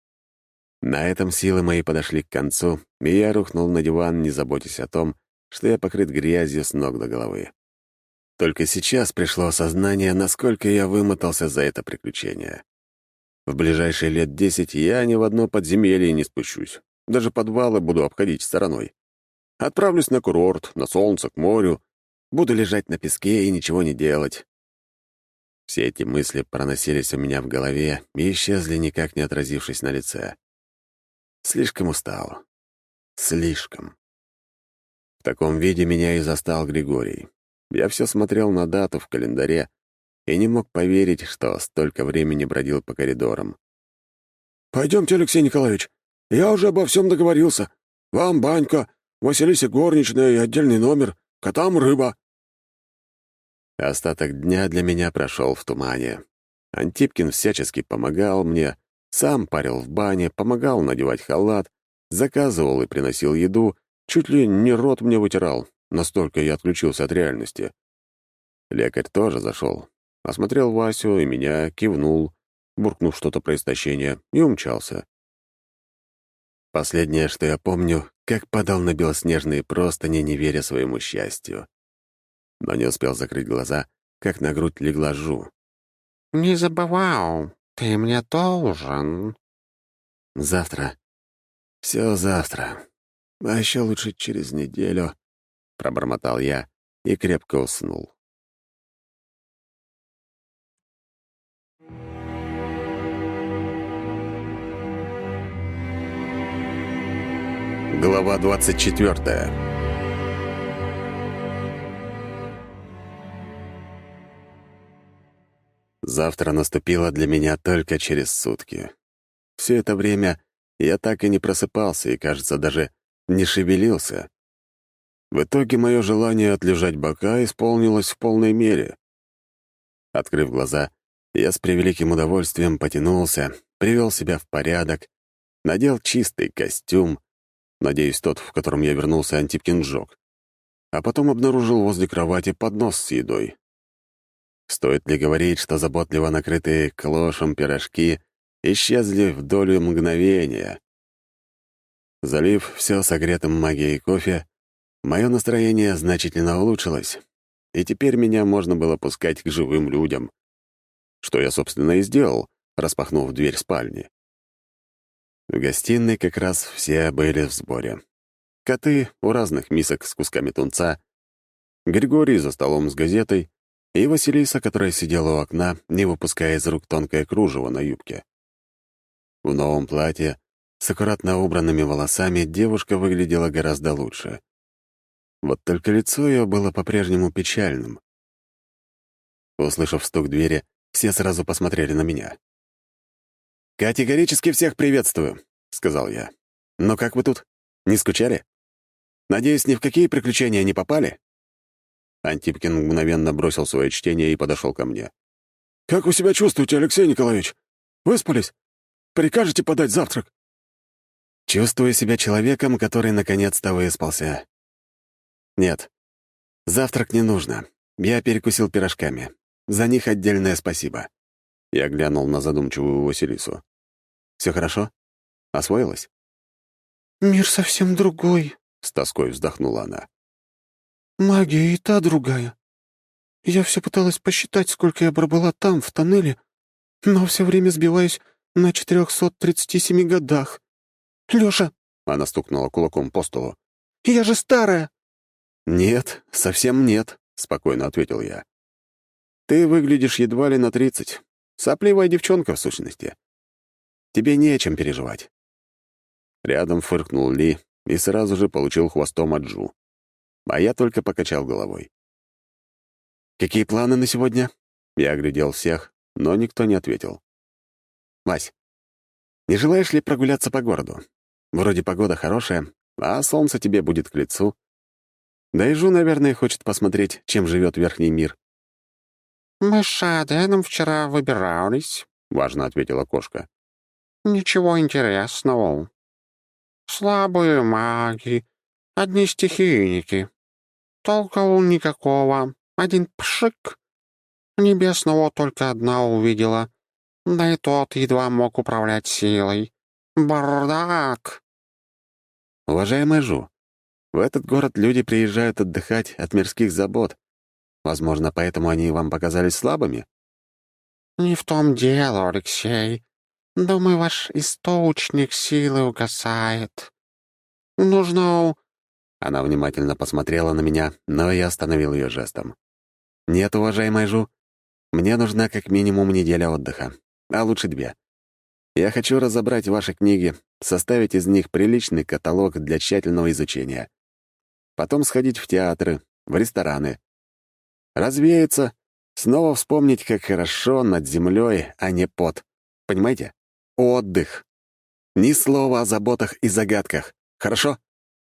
S1: На этом силы мои подошли к концу, и я рухнул на диван, не заботясь о том, что я покрыт грязью с ног до головы. Только сейчас пришло осознание, насколько я вымотался за это приключение. В ближайшие лет десять я ни в одно подземелье не спущусь. Даже подвалы буду обходить стороной. Отправлюсь на курорт, на солнце, к морю. Буду лежать на песке и ничего не делать. Все эти мысли проносились у меня в голове и исчезли, никак не отразившись на лице. Слишком устал. Слишком. В таком виде меня и застал Григорий. Я все смотрел на дату в календаре и не мог поверить, что столько времени бродил по коридорам.
S4: «Пойдемте, Алексей Николаевич. Я уже обо всем договорился. Вам банька, Василисе горничная и отдельный номер, котам рыба».
S1: Остаток дня для меня прошел в тумане. Антипкин всячески помогал мне, сам парил в бане, помогал надевать халат, заказывал и приносил еду, чуть ли не рот мне вытирал, настолько я отключился от реальности. Лекарь тоже зашел, осмотрел Васю и меня, кивнул, буркнув что-то про истощение, и умчался. Последнее, что я помню, как падал на белоснежные простыни, не веря своему счастью. Но не успел закрыть глаза, как на грудь легла Жу.
S3: «Не забывал, ты мне должен».
S1: «Завтра. Все завтра. А еще лучше через неделю», — пробормотал я и крепко уснул. Глава двадцать четвертая. Завтра наступило для меня только через сутки. Все это время я так и не просыпался и, кажется, даже не шевелился. В итоге мое желание отлежать бока исполнилось в полной мере. Открыв глаза, я с превеликим удовольствием потянулся, привел себя в порядок, надел чистый костюм, надеюсь, тот, в котором я вернулся, Антипкин сжег, а потом обнаружил возле кровати поднос с едой. Стоит ли говорить, что заботливо накрытые клошем пирожки исчезли в долю мгновения? Залив все согретым магией кофе, мое настроение значительно улучшилось, и теперь меня можно было пускать к живым людям, что я, собственно, и сделал, распахнув дверь спальни. В гостиной как раз все были в сборе. Коты у разных мисок с кусками тунца, Григорий за столом с газетой и Василиса, которая сидела у окна, не выпуская из рук тонкое кружево на юбке. В новом платье, с аккуратно убранными волосами, девушка выглядела гораздо лучше. Вот только лицо ее было по-прежнему печальным. Услышав стук двери, все сразу посмотрели на меня. «Категорически всех приветствую», — сказал я. «Ну как вы тут? Не скучали? Надеюсь, ни в какие приключения не попали?» Антипкин мгновенно бросил свое чтение и подошел ко мне.
S4: «Как вы себя чувствуете, Алексей Николаевич? Выспались? Прикажете подать завтрак?»
S1: «Чувствую себя человеком, который наконец-то выспался. Нет, завтрак не нужно. Я перекусил пирожками. За них отдельное спасибо». Я глянул на задумчивую Василису. «Все хорошо? Освоилась?»
S2: «Мир совсем другой», —
S1: с тоской вздохнула она.
S2: «Магия и та другая. Я все пыталась посчитать, сколько я пробыла там, в тоннеле, но все время сбиваюсь на четырехсот тридцати семи годах. Лёша!» —
S1: она стукнула кулаком по столу.
S2: «Я же старая!»
S1: «Нет, совсем нет», — спокойно ответил я. «Ты выглядишь едва ли на тридцать. Сопливая девчонка, в сущности. Тебе не о чем переживать». Рядом фыркнул Ли и сразу же получил хвостом от Джу. А я только покачал головой. «Какие планы на сегодня?» Я оглядел всех, но никто не ответил. «Вась, не желаешь ли прогуляться по городу? Вроде погода хорошая, а солнце тебе будет к лицу. Да и Жу, наверное, хочет посмотреть, чем живет верхний мир».
S3: «Мы с Шааденом вчера выбирались», — важно ответила кошка. «Ничего интересного. Слабые маги, одни стихийники. Толку никакого. Один пшик. Небесного только одна увидела. Да и тот едва мог управлять силой. Бардак!»
S1: «Уважаемая Жу, в этот город люди приезжают отдыхать от мирских забот. Возможно, поэтому они вам показались слабыми?»
S3: «Не в том дело, Алексей. Думаю, ваш источник силы угасает. Нужно...»
S1: Она внимательно посмотрела на меня, но я остановил ее жестом. «Нет, уважаемая Жу, мне нужна как минимум неделя отдыха, а лучше две. Я хочу разобрать ваши книги, составить из них приличный каталог для тщательного изучения. Потом сходить в театры, в рестораны. Развеяться, снова вспомнить, как хорошо над землей, а не под. Понимаете? Отдых. Ни слова о заботах и загадках. Хорошо?»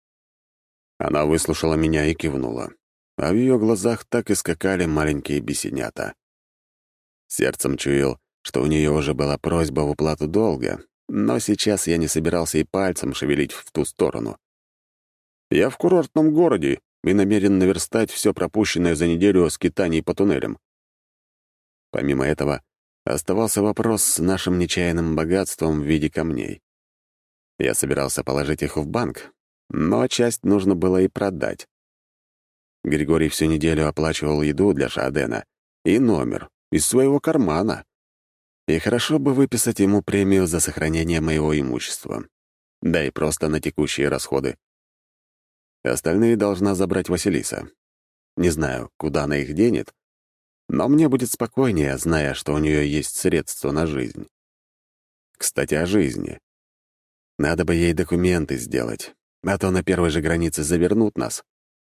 S1: Она выслушала меня и кивнула, а в ее глазах так и скакали маленькие бесенята. Сердцем чуял, что у нее уже была просьба в уплату долга, но сейчас я не собирался и пальцем шевелить в ту сторону. Я в курортном городе и намерен наверстать все пропущенное за неделю скитаний по туннелям. Помимо этого, оставался вопрос с нашим нечаянным богатством в виде камней. Я собирался положить их в банк, но часть нужно было и продать. Григорий всю неделю оплачивал еду для Шаадена и номер из своего кармана. И хорошо бы выписать ему премию за сохранение моего имущества. Да и просто на текущие расходы. Остальные должна забрать Василиса. Не знаю, куда она их денет, но мне будет спокойнее, зная, что у нее есть средства на жизнь. Кстати, о жизни. Надо бы ей документы сделать, а то на первой же границе завернут нас.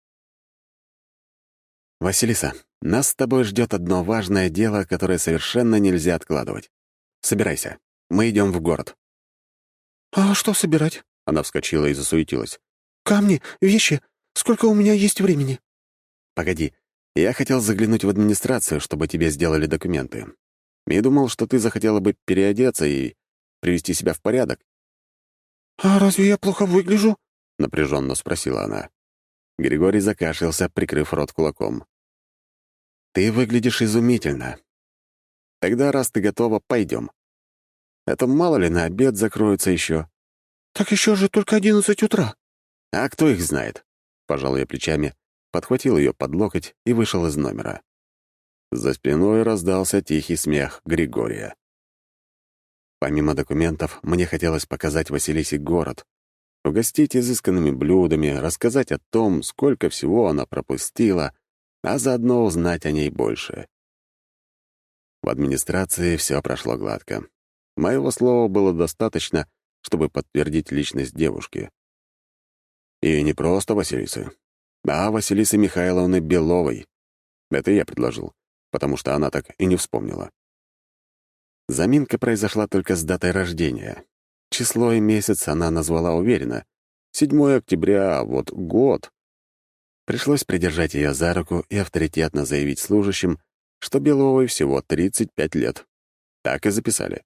S1: «Василиса, нас с тобой ждет одно важное дело, которое совершенно нельзя откладывать. Собирайся, мы идем в город».
S2: «А что собирать?»
S1: Она вскочила и засуетилась.
S2: «Камни, вещи. Сколько у меня есть времени?»
S1: «Погоди, я хотел заглянуть в администрацию, чтобы тебе сделали документы. И думал, что ты захотела бы переодеться и привести себя в порядок».
S2: «А разве я плохо выгляжу?»
S1: — напряженно спросила она. Григорий закашлялся, прикрыв рот кулаком. «Ты выглядишь изумительно. Тогда, раз ты готова, пойдем. Это мало ли на обед закроются еще».
S2: «Так еще же только одиннадцать утра».
S1: «А кто их знает?» — пожал я плечами, подхватил ее под локоть и вышел из номера. За спиной раздался тихий смех Григория. Помимо документов, мне хотелось показать Василисе город, угостить изысканными блюдами, рассказать о том, сколько всего она пропустила, а заодно узнать о ней больше. В администрации все прошло гладко. Моего слова было достаточно, чтобы подтвердить личность девушки. И не просто Василисы, а Василисы Михайловны Беловой. Это я предложил, потому что она так и не вспомнила. Заминка произошла только с датой рождения. Число и месяц она назвала уверенно. седьмое октября, а вот год. Пришлось придержать ее за руку и авторитетно заявить служащим, что Беловой всего тридцать пять лет. Так и записали.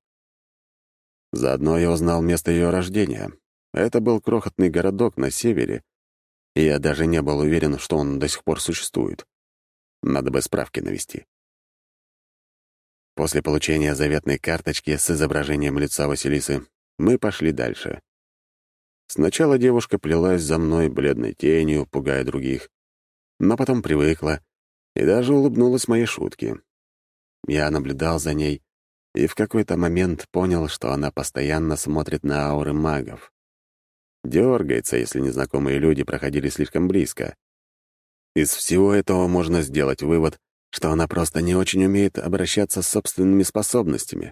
S1: Заодно я узнал место ее рождения. Это был крохотный городок на севере, и я даже не был уверен, что он до сих пор существует. Надо бы справки навести. После получения заветной карточки с изображением лица Василисы мы пошли дальше. Сначала девушка плелась за мной бледной тенью, пугая других, но потом привыкла и даже улыбнулась моей шутке. Я наблюдал за ней и в какой-то момент понял, что она постоянно смотрит на ауры магов. Дергается, если незнакомые люди проходили слишком близко. Из всего этого можно сделать вывод, что она просто не очень умеет обращаться с собственными способностями.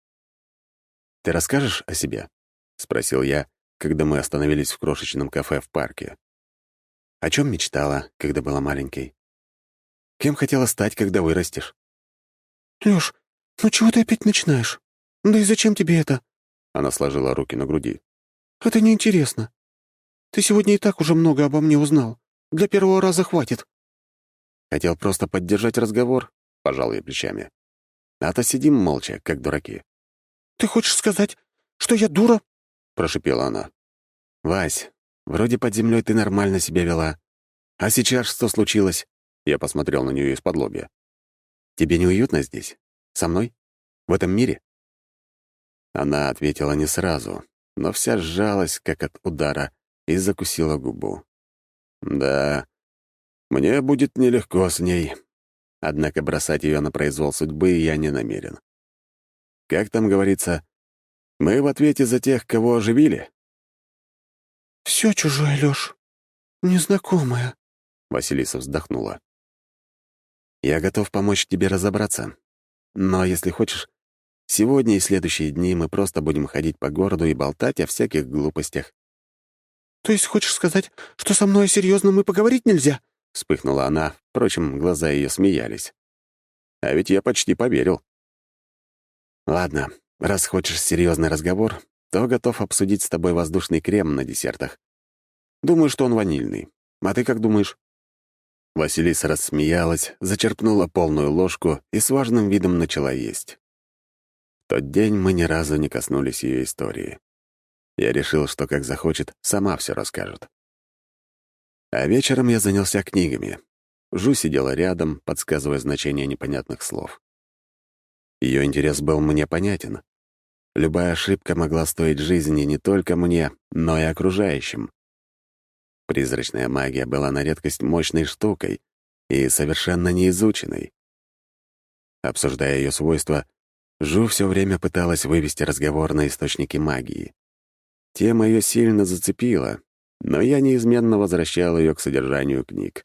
S1: «Ты расскажешь о себе?» — спросил я, когда мы остановились в крошечном кафе в парке. «О чем мечтала, когда была маленькой? Кем хотела стать, когда вырастешь?»
S2: «Лёш, ну чего ты опять начинаешь? Да и зачем тебе это?»
S1: Она сложила руки на груди.
S2: «Это неинтересно. Ты сегодня и так уже много обо мне узнал. Для первого раза хватит».
S1: «Хотел просто поддержать разговор», — пожал я плечами. «А то сидим молча, как дураки».
S2: «Ты хочешь сказать, что я дура?»
S1: — прошипела она. «Вась, вроде под землей ты нормально себя вела. А сейчас что случилось?» Я посмотрел на нее из-под лобья. «Тебе неуютно здесь? Со мной? В этом мире?» Она ответила не сразу, но вся сжалась, как от удара, и закусила губу. «Да, мне будет нелегко с ней, однако бросать ее на произвол судьбы я не намерен. Как там говорится, мы в ответе за тех, кого оживили?»
S2: «Все чужое, Лёш. Незнакомое», —
S1: Василиса вздохнула. «Я готов помочь тебе разобраться. Но если хочешь, сегодня и следующие дни мы просто будем ходить по городу и болтать о всяких глупостях».
S2: «То есть хочешь сказать, что со мной о серьезном и поговорить нельзя?»
S1: — вспыхнула она, впрочем, глаза ее смеялись. А ведь я почти поверил. «Ладно, раз хочешь серьезный разговор, то готов обсудить с тобой воздушный крем на десертах. Думаю, что он ванильный. А ты как думаешь?» Василиса рассмеялась, зачерпнула полную ложку и с важным видом начала есть. В тот день мы ни разу не коснулись ее истории. Я решил, что как захочет, сама все расскажет. А вечером я занялся книгами. Жу сидела рядом, подсказывая значение непонятных слов. Ее интерес был мне понятен. Любая ошибка могла стоить жизни не только мне, но и окружающим. Призрачная магия была на редкость мощной штукой и совершенно неизученной. Обсуждая ее свойства, Жу все время пыталась вывести разговор на источники магии. Тема ее сильно зацепила, но я неизменно возвращал ее к содержанию книг.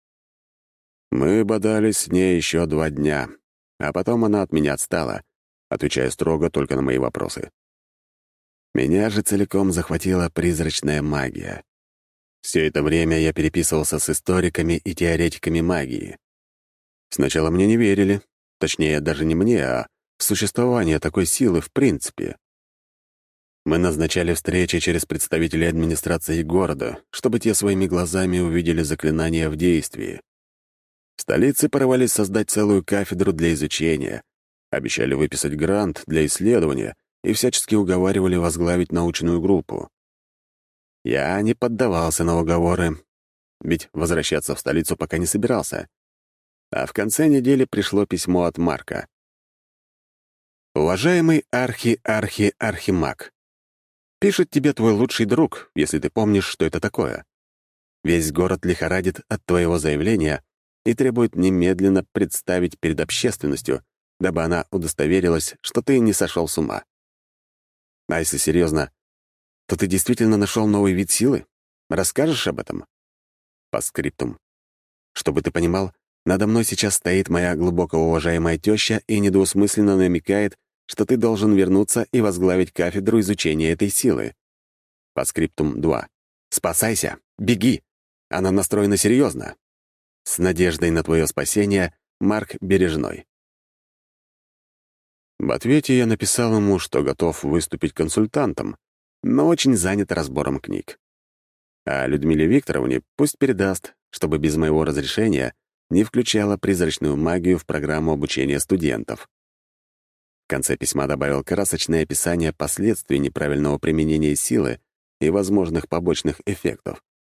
S1: Мы бодались с ней еще два дня, а потом она от меня отстала, отвечая строго только на мои вопросы. Меня же целиком захватила призрачная магия. Все это время я переписывался с историками и теоретиками магии. Сначала мне не верили, точнее, даже не мне, а в существование такой силы в принципе. Мы назначали встречи через представителей администрации города, чтобы те своими глазами увидели заклинания в действии. В столице порывались создать целую кафедру для изучения, обещали выписать грант для исследования и всячески уговаривали возглавить научную группу. Я не поддавался на уговоры, ведь возвращаться в столицу пока не собирался. А в конце недели пришло письмо от Марка. «Уважаемый архи-архи-архимаг, пишет тебе твой лучший друг, если ты помнишь, что это такое. Весь город лихорадит от твоего заявления и требует немедленно представить перед общественностью, дабы она удостоверилась, что ты не сошел с ума. А если серьезно, то ты действительно нашел новый вид силы? Расскажешь об этом?» По скриптум. Чтобы ты понимал, надо мной сейчас стоит моя глубоко уважаемая теща и недвусмысленно намекает, что ты должен вернуться и возглавить кафедру изучения этой силы. По скриптум два. Спасайся! Беги! Она настроена серьезно. С надеждой на твое спасение, Марк Бережной. В ответе я написал ему, что готов выступить консультантом, но очень занят разбором книг. А Людмиле Викторовне пусть передаст, чтобы без моего разрешения не включала призрачную магию в программу обучения студентов. В конце письма добавил красочное описание последствий неправильного применения силы и возможных побочных эффектов.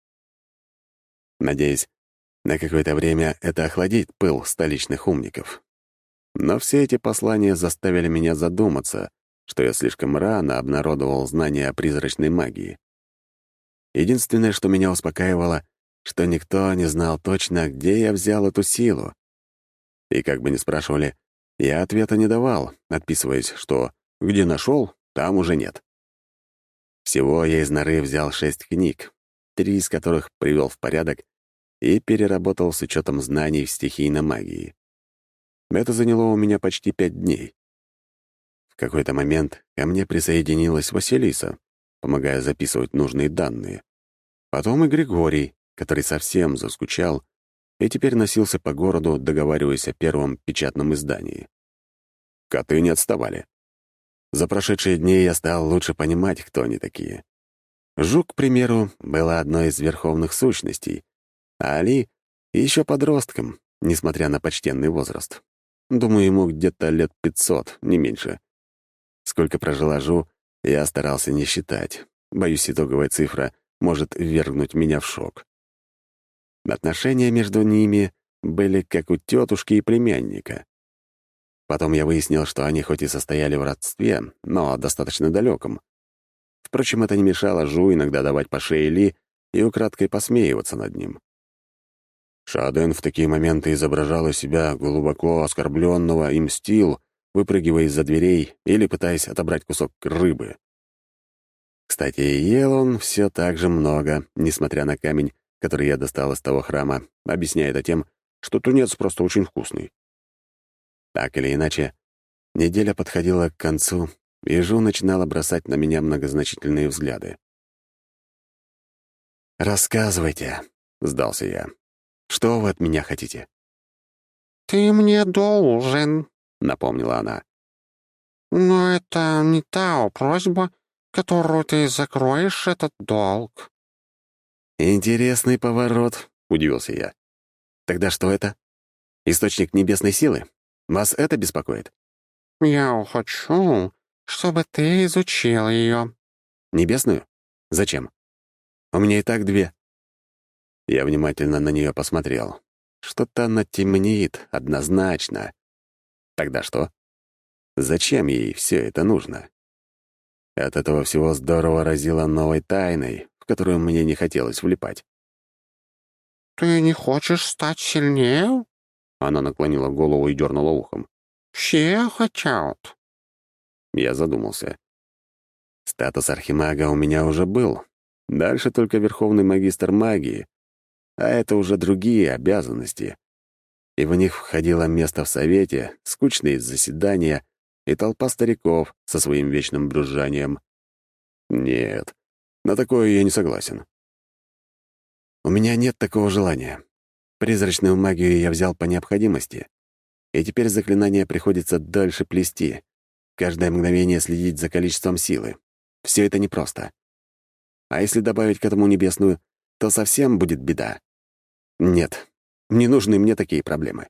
S1: Надеюсь, на какое-то время это охладит пыл столичных умников. Но все эти послания заставили меня задуматься, что я слишком рано обнародовал знания о призрачной магии. Единственное, что меня успокаивало, что никто не знал точно, где я взял эту силу. И как бы ни спрашивали, я ответа не давал, отписываясь, что где нашел, там уже нет. Всего я из норы взял шесть книг, три из которых привел в порядок и переработал с учетом знаний в стихийной магии. Это заняло у меня почти пять дней. В какой-то момент ко мне присоединилась Василиса, помогая записывать нужные данные. Потом и Григорий, который совсем заскучал и теперь носился по городу, договариваясь о первом печатном издании. Коты не отставали. За прошедшие дни я стал лучше понимать, кто они такие. Жук, к примеру, была одной из верховных сущностей, а Али — еще подростком, несмотря на почтенный возраст. Думаю, ему где-то лет пятьсот, не меньше. Сколько прожила Жу, я старался не считать. Боюсь, итоговая цифра может ввергнуть меня в шок. Отношения между ними были как у тетушки и племянника. Потом я выяснил, что они хоть и состояли в родстве, но достаточно далеком. Впрочем, это не мешало Жу иногда давать по шее Ли и украдкой посмеиваться над ним. Шаоден в такие моменты изображал из себя глубоко оскорбленного и мстил, выпрыгивая из-за дверей или пытаясь отобрать кусок рыбы. Кстати, ел он все так же много, несмотря на камень, который я достал из того храма, объясняя это тем, что тунец просто очень вкусный. Так или иначе, неделя подходила к концу, и Жу начинала бросать на меня многозначительные взгляды. «Рассказывайте», — сдался я. «Что вы от меня хотите?»
S3: «Ты мне должен»,
S1: — напомнила она.
S3: «но это не та просьба, которую ты закроешь этот долг».
S1: «Интересный поворот», — удивился я. «Тогда что это? Источник небесной силы? Вас это беспокоит?»
S3: «Я хочу, чтобы ты изучил ее».
S1: «Небесную? Зачем? У меня и так две». Я внимательно на нее посмотрел. Что-то она темнеет, однозначно. Тогда что? Зачем ей все это нужно? От этого всего здорово разило новой тайной, в которую мне не хотелось влипать.
S3: «Ты не хочешь стать сильнее?»
S1: Она наклонила голову и дернула ухом.
S3: «Все хотят».
S1: Я задумался. Статус архимага у меня уже был. Дальше только верховный магистр магии. А это уже другие обязанности. И в них входило место в совете, скучные заседания и толпа стариков со своим вечным брюзжанием. Нет, на такое я не согласен. У меня нет такого желания. Призрачную магию я взял по необходимости. И теперь заклинания приходится дальше плести. Каждое мгновение следить за количеством силы. Все это непросто. А если добавить к этому небесную, то совсем будет беда. Нет, не нужны мне такие проблемы.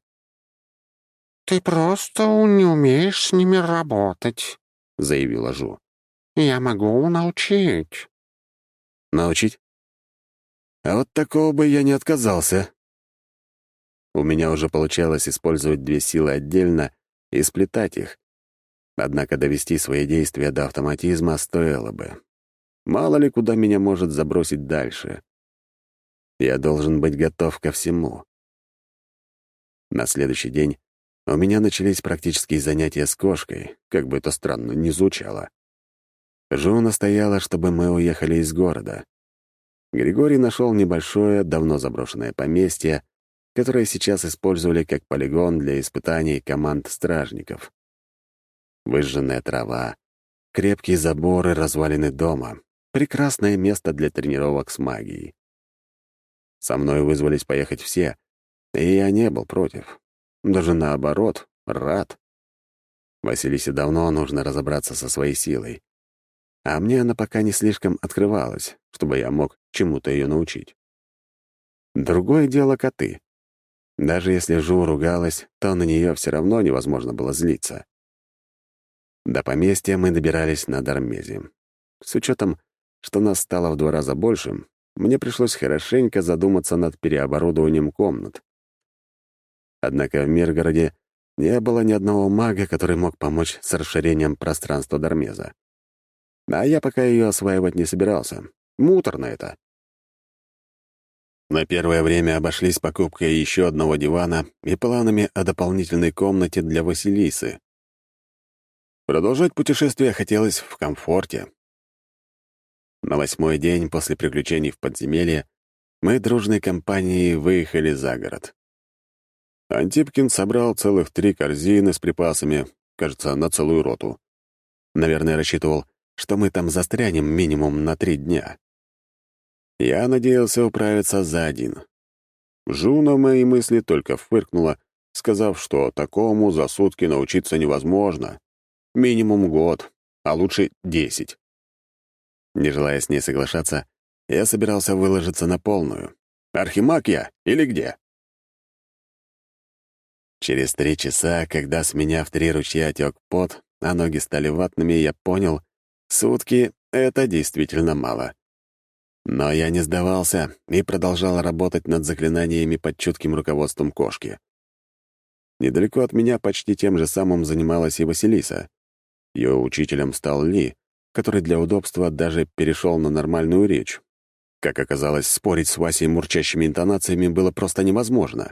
S3: «Ты просто не умеешь с ними работать»,
S1: — заявила Жу.
S3: «Я могу научить».
S1: «Научить? А вот такого бы я не отказался». У меня уже получалось использовать две силы отдельно и сплетать их. Однако довести свои действия до автоматизма стоило бы. Мало ли, куда меня может забросить дальше. Я должен быть готов ко всему. На следующий день у меня начались практические занятия с кошкой, как бы это странно ни звучало. Жу настояла, чтобы мы уехали из города. Григорий нашел небольшое, давно заброшенное поместье, которое сейчас использовали как полигон для испытаний команд стражников. Выжженная трава, крепкие заборы, развалины дома — прекрасное место для тренировок с магией. Со мной вызвались поехать все, и я не был против. Даже наоборот, рад. Василисе давно нужно разобраться со своей силой. А мне она пока не слишком открывалась, чтобы я мог чему-то ее научить. Другое дело коты. Даже если Жу ругалась, то на нее все равно невозможно было злиться. До поместья мы добирались на Дармезе. С учетом, что нас стало в два раза больше, мне пришлось хорошенько задуматься над переоборудованием комнат. Однако в Миргороде не было ни одного мага, который мог помочь с расширением пространства Дармеза. А я пока ее осваивать не собирался. Муторно это. На первое время обошлись покупкой еще одного дивана и планами о дополнительной комнате для Василисы. Продолжать путешествие хотелось в комфорте. На восьмой день после приключений в подземелье мы дружной компанией выехали за город. Антипкин собрал целых три корзины с припасами, кажется, на целую роту. Наверное, рассчитывал, что мы там застрянем минимум на три дня. Я надеялся управиться за один. Жу на мои мысли только фыркнула, сказав, что такому за сутки научиться невозможно. Минимум год, а лучше десять. Не желая с ней соглашаться, я собирался выложиться на полную. Архимаг я или где? Через три часа, когда с меня в три ручья тек пот, а ноги стали ватными, я понял, сутки — это действительно мало. Но я не сдавался и продолжал работать над заклинаниями под чутким руководством кошки. Недалеко от меня почти тем же самым занималась и Василиса. Ее учителем стал Ли, который для удобства даже перешел на нормальную речь. Как оказалось, спорить с Васей мурчащими интонациями было просто невозможно.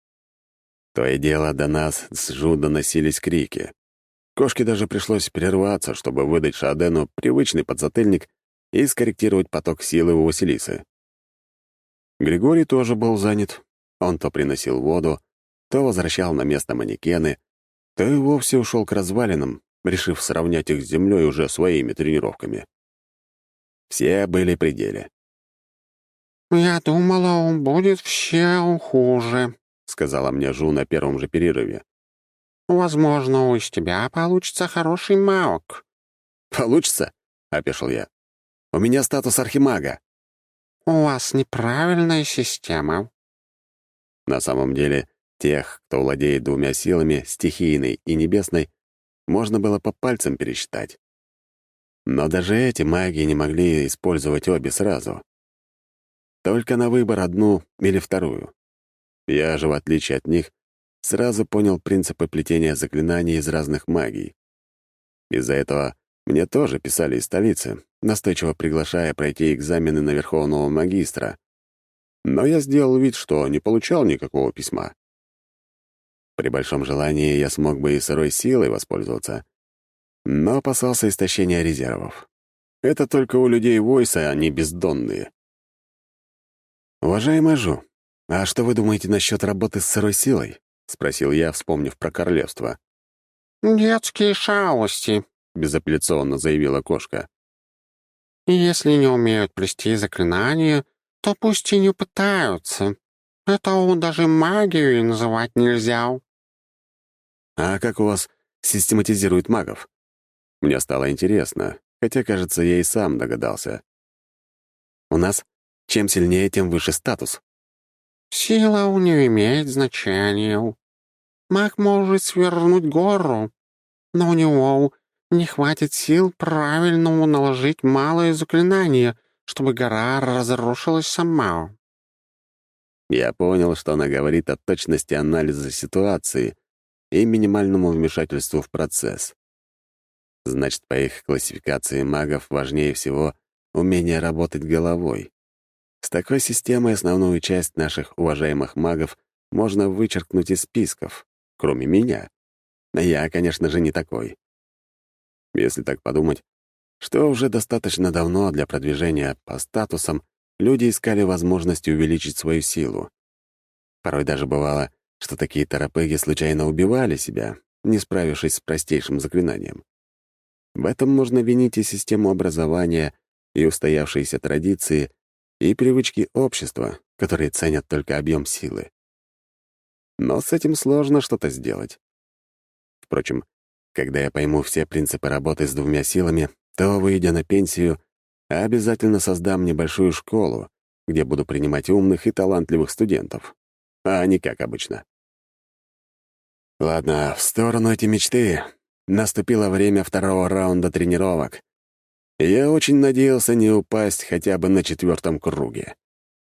S1: То и дело до нас с Жу доносились крики. Кошке даже пришлось прерваться, чтобы выдать Шаодену привычный подзатыльник и скорректировать поток силы у Василисы. Григорий тоже был занят. Он то приносил воду, то возвращал на место манекены, то и вовсе ушел к развалинам, решив сравнять их с землей уже своими тренировками. Все были при деле.
S3: «Я думала, он будет все хуже», —
S1: сказала мне Жу на первом же перерыве.
S3: «Возможно, из тебя получится хороший маг».
S1: «Получится?» — опешил я. «У меня статус архимага».
S3: «У вас неправильная система».
S1: На самом деле, тех, кто владеет двумя силами, стихийной и небесной, можно было по пальцам пересчитать. Но даже эти маги не могли использовать обе сразу. Только на выбор одну или вторую. Я же, в отличие от них, сразу понял принципы плетения заклинаний из разных магий. Из-за этого мне тоже писали из столицы, настойчиво приглашая пройти экзамены на Верховного Магистра. Но я сделал вид, что не получал никакого письма. При большом желании я смог бы и сырой силой воспользоваться, но опасался истощения резервов. Это только у людей войса, они бездонные. «Уважаемый Жу, а что вы думаете насчет работы с сырой силой?» — спросил я, вспомнив про королевство.
S3: «Детские шалости», —
S1: безапелляционно заявила кошка.
S3: «Если не умеют плести заклинания, то пусть и не пытаются. Это даже магию называть нельзя».
S1: «А как у вас систематизируют магов?» Мне стало интересно, хотя, кажется, я и сам догадался. «У нас чем сильнее, тем выше статус».
S3: «Сила у нее имеет значение. Маг может свернуть гору, но у него не хватит сил правильно наложить малое заклинание, чтобы гора разрушилась сама».
S1: Я понял, что она говорит о точности анализа ситуации и минимальному вмешательству в процесс. Значит, по их классификации магов важнее всего умение работать головой. С такой системой основную часть наших уважаемых магов можно вычеркнуть из списков, кроме меня. Я, конечно же, не такой. Если так подумать, что уже достаточно давно для продвижения по статусам люди искали возможность увеличить свою силу. Порой даже бывало, что такие торопыги случайно убивали себя, не справившись с простейшим заклинанием. В этом можно винить и систему образования, и устоявшиеся традиции, и привычки общества, которые ценят только объем силы. Но с этим сложно что-то сделать. Впрочем, Когда я пойму все принципы работы с двумя силами, то, выйдя на пенсию, обязательно создам небольшую школу, где буду принимать умных и талантливых студентов. А не как обычно. Ладно, в сторону эти мечты. Наступило время второго раунда тренировок. Я очень надеялся не упасть хотя бы на четвертом круге.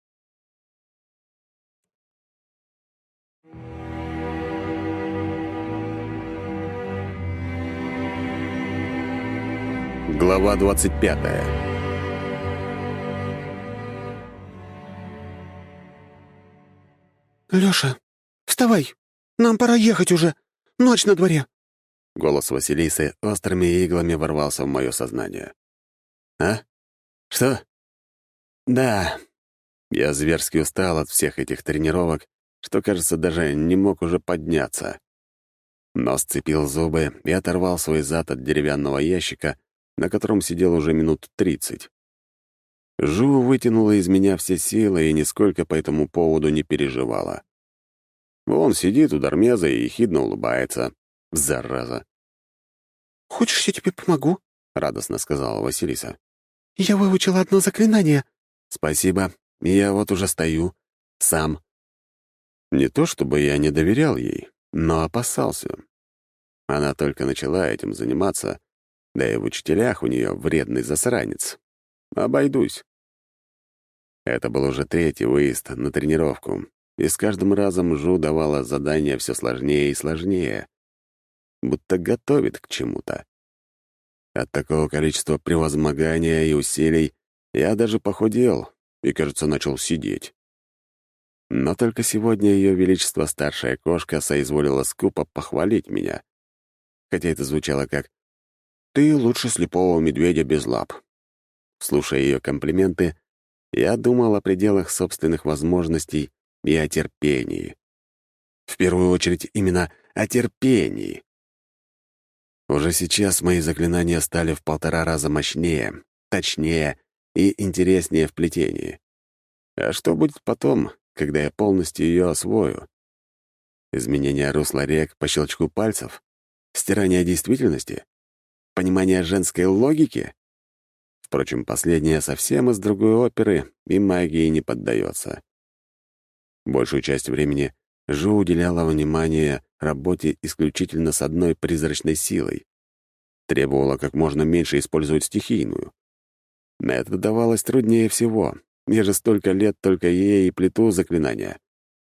S1: Глава двадцать пятая.
S2: «Лёша, вставай! Нам пора ехать уже! Ночь на дворе!»
S1: Голос Василисы острыми иглами ворвался в мое сознание. «А? Что?» «Да». Я зверски устал от всех этих тренировок, что, кажется, даже не мог уже подняться. Но сцепил зубы и оторвал свой зад от деревянного ящика, на котором сидел уже минут тридцать. Жу вытянула из меня все силы и нисколько по этому поводу не переживала. Он сидит у Дармеза и ехидно улыбается. Зараза.
S2: «Хочешь, я тебе помогу?»
S1: — радостно сказала Василиса.
S2: «Я выучила одно заклинание».
S1: «Спасибо. Я вот уже стою. Сам». Не то чтобы я не доверял ей, но опасался. Она только начала этим заниматься, да и в учителях у нее вредный засранец. Обойдусь. Это был уже третий выезд на тренировку, и с каждым разом Жу давала задания все сложнее и сложнее, будто готовит к чему-то. От такого количества превозмогания и усилий я даже похудел и, кажется, начал сидеть. Но только сегодня Ее Величество старшая кошка соизволила скупо похвалить меня, хотя это звучало как «ты лучше слепого медведя без лап». Слушая ее комплименты, я думал о пределах собственных возможностей и о терпении. В первую очередь именно о терпении. Уже сейчас мои заклинания стали в полтора раза мощнее, точнее и интереснее в плетении. А что будет потом, когда я полностью ее освою? Изменение русла рек по щелчку пальцев? Стирание действительности? Понимание женской логики? Впрочем, последнее совсем из другой оперы и магии не поддается. Большую часть времени Жу уделяла внимание работе исключительно с одной призрачной силой. Требовала как можно меньше использовать стихийную. Это давалось труднее всего. Я же столько лет только ей и плету заклинания.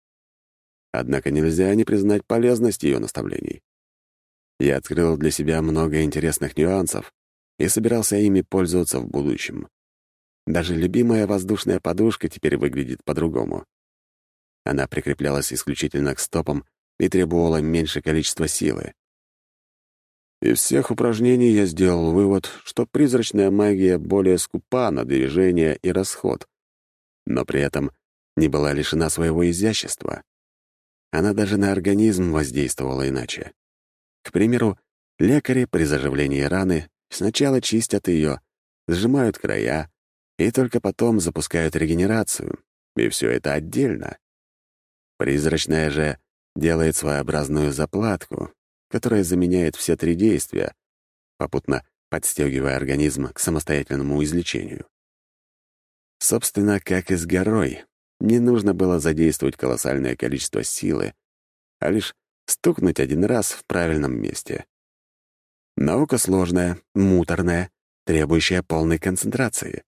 S1: Однако нельзя не признать полезность ее наставлений. Я открыл для себя много интересных нюансов и собирался ими пользоваться в будущем. Даже любимая воздушная подушка теперь выглядит по-другому. Она прикреплялась исключительно к стопам и требовала меньше количества силы. Из всех упражнений я сделал вывод, что призрачная магия более скупа на движение и расход, но при этом не была лишена своего изящества. Она даже на организм воздействовала иначе. К примеру, лекари при заживлении раны сначала чистят ее, сжимают края и только потом запускают регенерацию, и все это отдельно. Призрачная же делает своеобразную заплатку, которая заменяет все три действия, попутно подстегивая организм к самостоятельному излечению. Собственно, как и с горой, не нужно было задействовать колоссальное количество силы, а лишь стукнуть один раз в правильном месте. Наука сложная, муторная, требующая полной концентрации.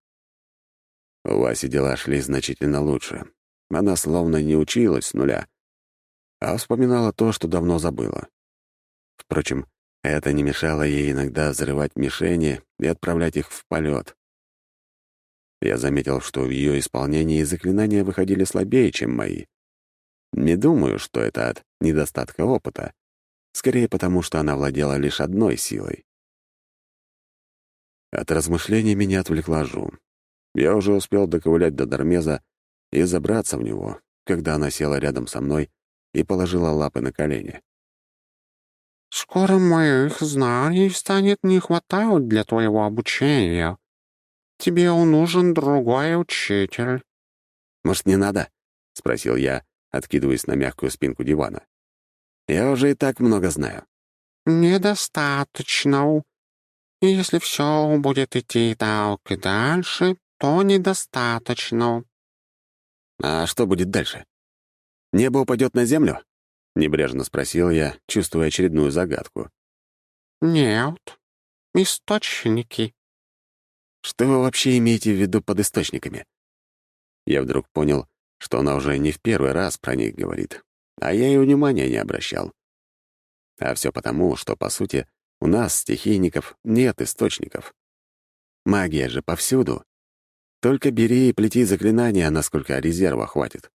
S1: У Васи дела шли значительно лучше. Она словно не училась с нуля, а вспоминала то, что давно забыла. Впрочем, это не мешало ей иногда взрывать мишени и отправлять их в полет. Я заметил, что в ее исполнении заклинания выходили слабее, чем мои. Не думаю, что это от недостатка опыта. Скорее потому, что она владела лишь одной силой. От размышлений меня отвлекла Жу. Я уже успел доковылять до Дармеза и забраться в него, когда она села рядом со мной и положила лапы на колени.
S3: «Скоро моих знаний станет не хватать для твоего обучения. Тебе нужен другой учитель».
S1: «Может, не надо?» — спросил я, откидываясь на мягкую спинку дивана. «Я уже и так много знаю».
S3: «Недостаточно. И если все будет идти так и дальше, то недостаточно».
S1: «А что будет дальше? Небо упадет на землю?» — небрежно спросил я, чувствуя очередную загадку.
S3: «Нет. Источники».
S1: «Что вы вообще имеете в виду под источниками?» Я вдруг понял, что она уже не в первый раз про них говорит, а я и внимания не обращал. А все потому, что, по сути, у нас, стихийников, нет источников. Магия же повсюду. Только бери и плети заклинания, насколько резерва хватит.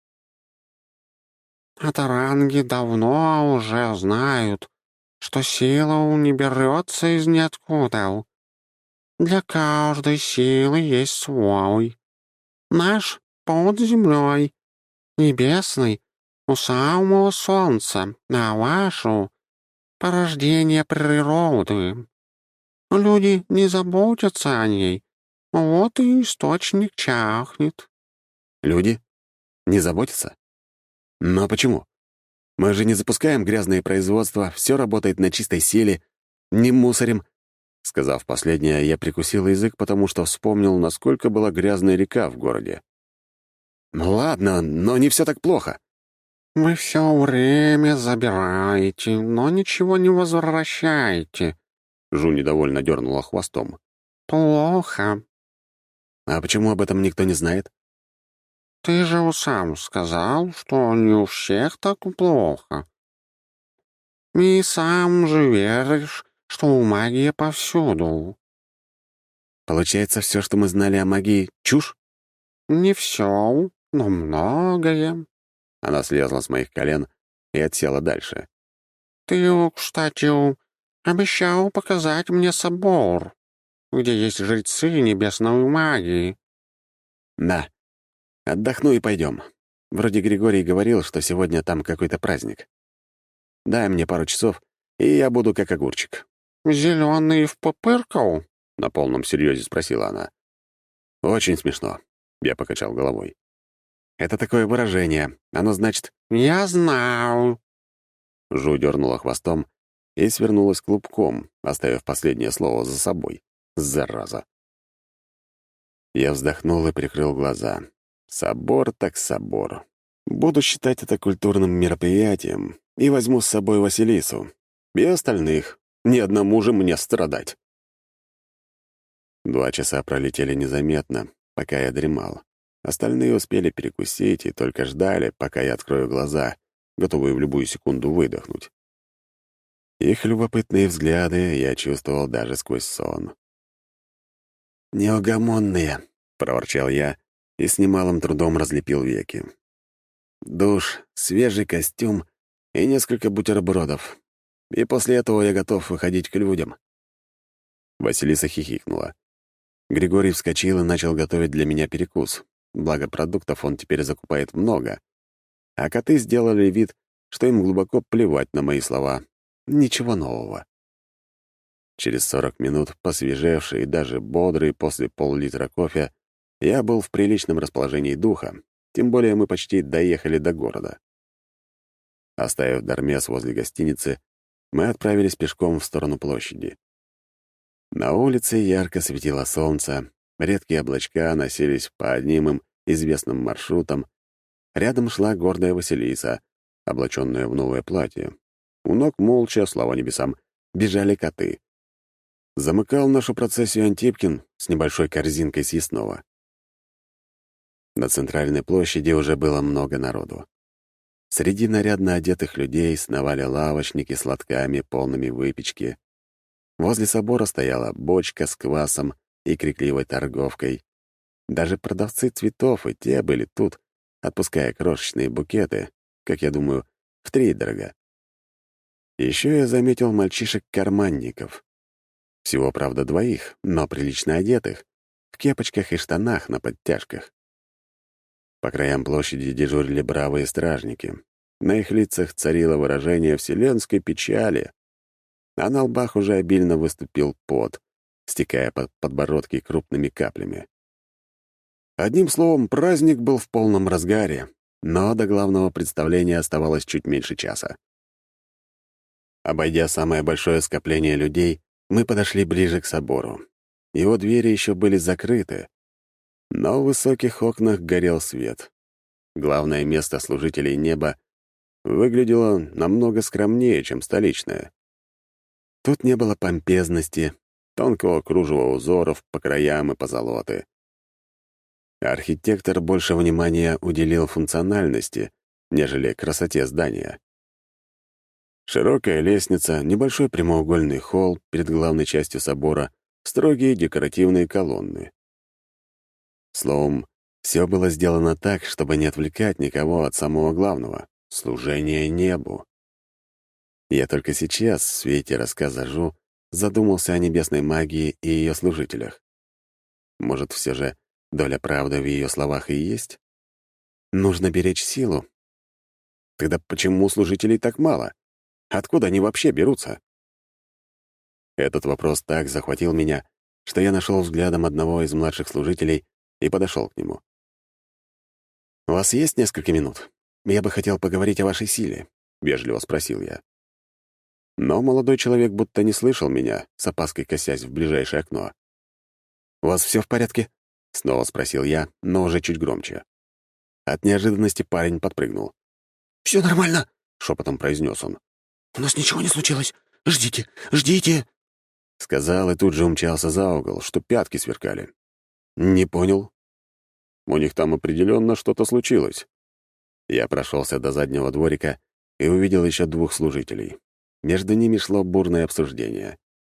S3: «Атаранги давно уже знают, что сила не берется из ниоткуда. Для каждой силы есть свой. Наш — под землей, небесный — у самого солнца, а вашу — порождение природы. Люди не заботятся о ней, вот и источник чахнет».
S1: Люди? Не заботятся? Но почему? Мы же не запускаем грязные производства, все работает на чистой силе, не мусорим. Сказав последнее, я прикусил язык, потому что вспомнил, насколько была грязная река в городе. Ну ладно, но не все так плохо.
S3: «Вы все время забираете, но ничего не возвращаете».
S1: Жу недовольно дернула хвостом.
S3: «Плохо.
S1: А почему об этом никто не знает?
S3: Ты же сам сказал, что не у всех так плохо. И сам же веришь, что магия повсюду».
S1: Получается, все, что мы знали о магии, чушь?
S3: «Не все, но многое».
S1: Она слезла с моих колен и отсела дальше.
S3: «Ты, кстати, обещал показать мне собор, где есть жрецы небесной магии».
S1: Да. Отдохну и пойдем. Вроде Григорий говорил, что сегодня там какой-то праздник. Дай мне пару часов, и я буду как огурчик.
S3: «Зеленый в пупыркал?»
S1: — на полном серьезе спросила она. «Очень смешно», — я покачал головой. «Это такое выражение. Оно значит...»
S3: «Я знаю».
S1: Жу дернула хвостом и свернулась клубком, оставив последнее слово за собой. Зараза. Я вздохнул и прикрыл глаза. Собор так собор. Буду считать это культурным мероприятием и возьму с собой Василису. И остальных. Ни одному же мне страдать. Два часа пролетели незаметно, пока я дремал. Остальные успели перекусить и только ждали, пока я открою глаза, готовые в любую секунду выдохнуть. Их любопытные взгляды я чувствовал даже сквозь сон. «Неугомонные», — проворчал я и с немалым трудом разлепил веки. Душ, свежий костюм и несколько бутербродов. И после этого я готов выходить к людям. Василиса хихикнула. Григорий вскочил и начал готовить для меня перекус. Благо продуктов он теперь закупает много. А коты сделали вид, что им глубоко плевать на мои слова. Ничего нового. Через сорок минут, посвежевший и даже бодрый после пол-литра кофе, я был в приличном расположении духа, тем более мы почти доехали до города. Оставив Дармес возле гостиницы, мы отправились пешком в сторону площади. На улице ярко светило солнце, редкие облачка носились по одним им известным маршрутам. Рядом шла гордая Василиса, облаченная в новое платье. У ног молча, слава небесам, бежали коты. Замыкал нашу процессию Антипкин с небольшой корзинкой съестного. На центральной площади уже было много народу. Среди нарядно одетых людей сновали лавочники с лотками, полными выпечки. Возле собора стояла бочка с квасом и крикливой торговкой. Даже продавцы цветов и те были тут, отпуская крошечные букеты, как я думаю, втридорога. Еще я заметил мальчишек-карманников. Всего, правда, двоих, но прилично одетых, в кепочках и штанах на подтяжках. По краям площади дежурили бравые стражники. На их лицах царило выражение вселенской печали, а на лбах уже обильно выступил пот, стекая под подбородки крупными каплями. Одним словом, праздник был в полном разгаре, но до главного представления оставалось чуть меньше часа. Обойдя самое большое скопление людей, мы подошли ближе к собору. Его двери еще были закрыты, но в высоких окнах горел свет. Главное место служителей неба выглядело намного скромнее, чем столичное. Тут не было помпезности, тонкого кружева узоров по краям и позолоты. Архитектор больше внимания уделил функциональности, нежели красоте здания. Широкая лестница, небольшой прямоугольный холл перед главной частью собора, строгие декоративные колонны. Словом, все было сделано так, чтобы не отвлекать никого от самого главного — служения небу. Я только сейчас, в свете рассказа Жу, задумался о небесной магии и ее служителях. Может, все же доля правды в ее словах и есть? Нужно беречь силу. Тогда почему служителей так мало? Откуда они вообще берутся? Этот вопрос так захватил меня, что я нашел взглядом одного из младших служителей и подошел к нему. «У вас есть несколько минут? Я бы хотел поговорить о вашей силе», — вежливо спросил я. Но молодой человек будто не слышал меня, с опаской косясь в ближайшее окно. «У вас все в порядке?» — снова спросил я, но уже чуть громче. От неожиданности парень подпрыгнул.
S2: «Все нормально», —
S1: шепотом произнес он.
S2: «У нас ничего не случилось. Ждите, ждите!»
S1: Сказал и тут же умчался за угол, что пятки сверкали. «Не понял. У них там определенно что-то случилось». Я прошелся до заднего дворика и увидел еще двух служителей. Между ними шло бурное обсуждение.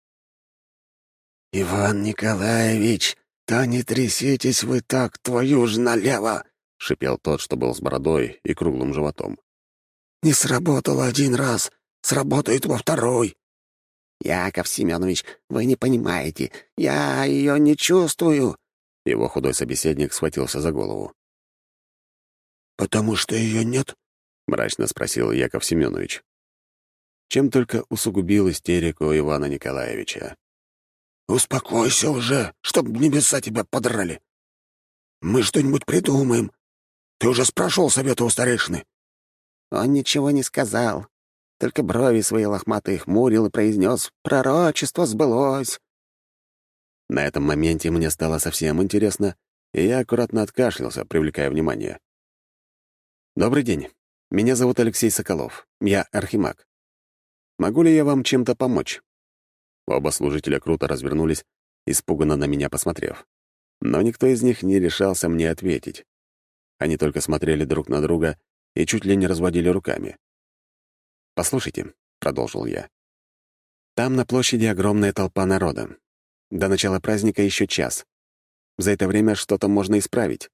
S2: «Иван Николаевич, да не тряситесь вы так, твою ж налево!»
S1: — шипел тот, что был с бородой и круглым животом.
S2: «Не сработало один раз, сработает во второй!» «Яков Семенович, вы не понимаете, я ее не чувствую!»
S1: Его худой собеседник схватился за голову.
S2: «Потому что ее нет?»
S1: — мрачно спросил Яков Семенович. Чем только усугубил истерику Ивана Николаевича.
S2: «Успокойся уже, чтоб небеса тебя подрали. Мы что-нибудь придумаем. Ты уже спрашивал совета у старейшины?» Он ничего не сказал, только брови свои лохматые хмурил и произнес: «Пророчество сбылось».
S1: На этом моменте мне стало совсем интересно, и я аккуратно откашлялся, привлекая внимание. «Добрый день. Меня зовут Алексей Соколов. Я архимаг. Могу ли я вам чем-то помочь?» Оба служителя круто развернулись, испуганно на меня посмотрев. Но никто из них не решался мне ответить. Они только смотрели друг на друга и чуть ли не разводили руками. «Послушайте», — продолжил я, — «там на площади огромная толпа народа. До начала праздника еще час. За это время что-то можно исправить».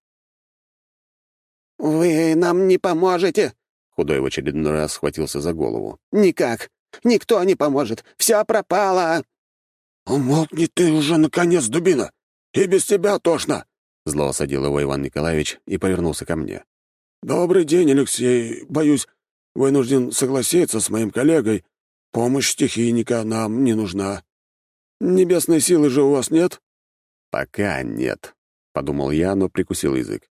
S2: «Вы нам не поможете!»
S1: Худой в очередной раз схватился за голову.
S2: «Никак! Никто не поможет! Все пропало!» «Умолкни ты уже, наконец, дубина! И без тебя тошно!»
S1: Зло осадил его Иван Николаевич и повернулся ко мне.
S4: «Добрый день, Алексей. Боюсь, вынужден согласиться с моим коллегой. Помощь стихийника нам не нужна. Небесной силы же у вас нет?»
S1: «Пока нет», — подумал я, но прикусил язык.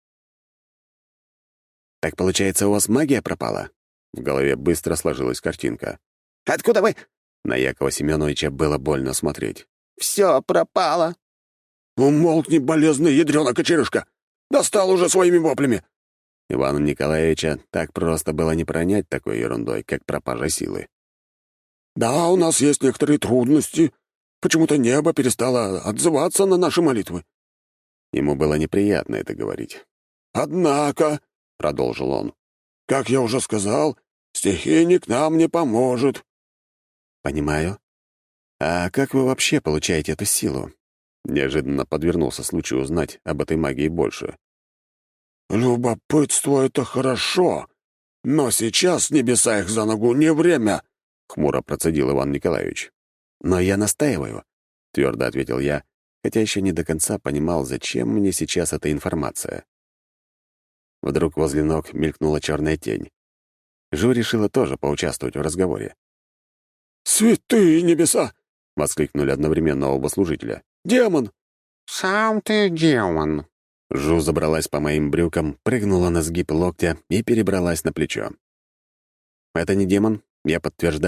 S1: «Так получается, у вас магия пропала?» В голове быстро сложилась картинка.
S2: «Откуда вы?»
S1: На Якова Семеновича было больно смотреть.
S2: «Все пропало!»
S4: «Умолкни, болезный ядрёна кочерышка! Достал уже своими воплями!»
S1: Ивану Николаевича так просто было не пронять такой ерундой, как пропажа силы.
S4: «Да, у нас есть некоторые трудности. Почему-то небо перестало отзываться на наши молитвы».
S1: Ему было неприятно это говорить.
S4: «Однако», — продолжил он, — «как я уже сказал, стихийник нам не поможет».
S1: «Понимаю. А как вы вообще получаете эту силу?» Неожиданно подвернулся случай узнать об этой магии больше.
S4: «Любопытство — это хорошо, но сейчас небеса их за ногу не время», — хмуро процедил Иван Николаевич.
S1: «Но я настаиваю», — твердо ответил я, хотя еще не до конца понимал, зачем мне сейчас эта информация. Вдруг возле ног мелькнула черная тень. Жу решила тоже поучаствовать в разговоре.
S4: «Святые небеса!»
S1: — воскликнули одновременно оба служителя.
S4: «Демон!»
S3: «Сам ты демон!»
S1: Жу забралась по моим брюкам, прыгнула на сгиб локтя и перебралась на плечо. «Это не демон, я подтверждаю»,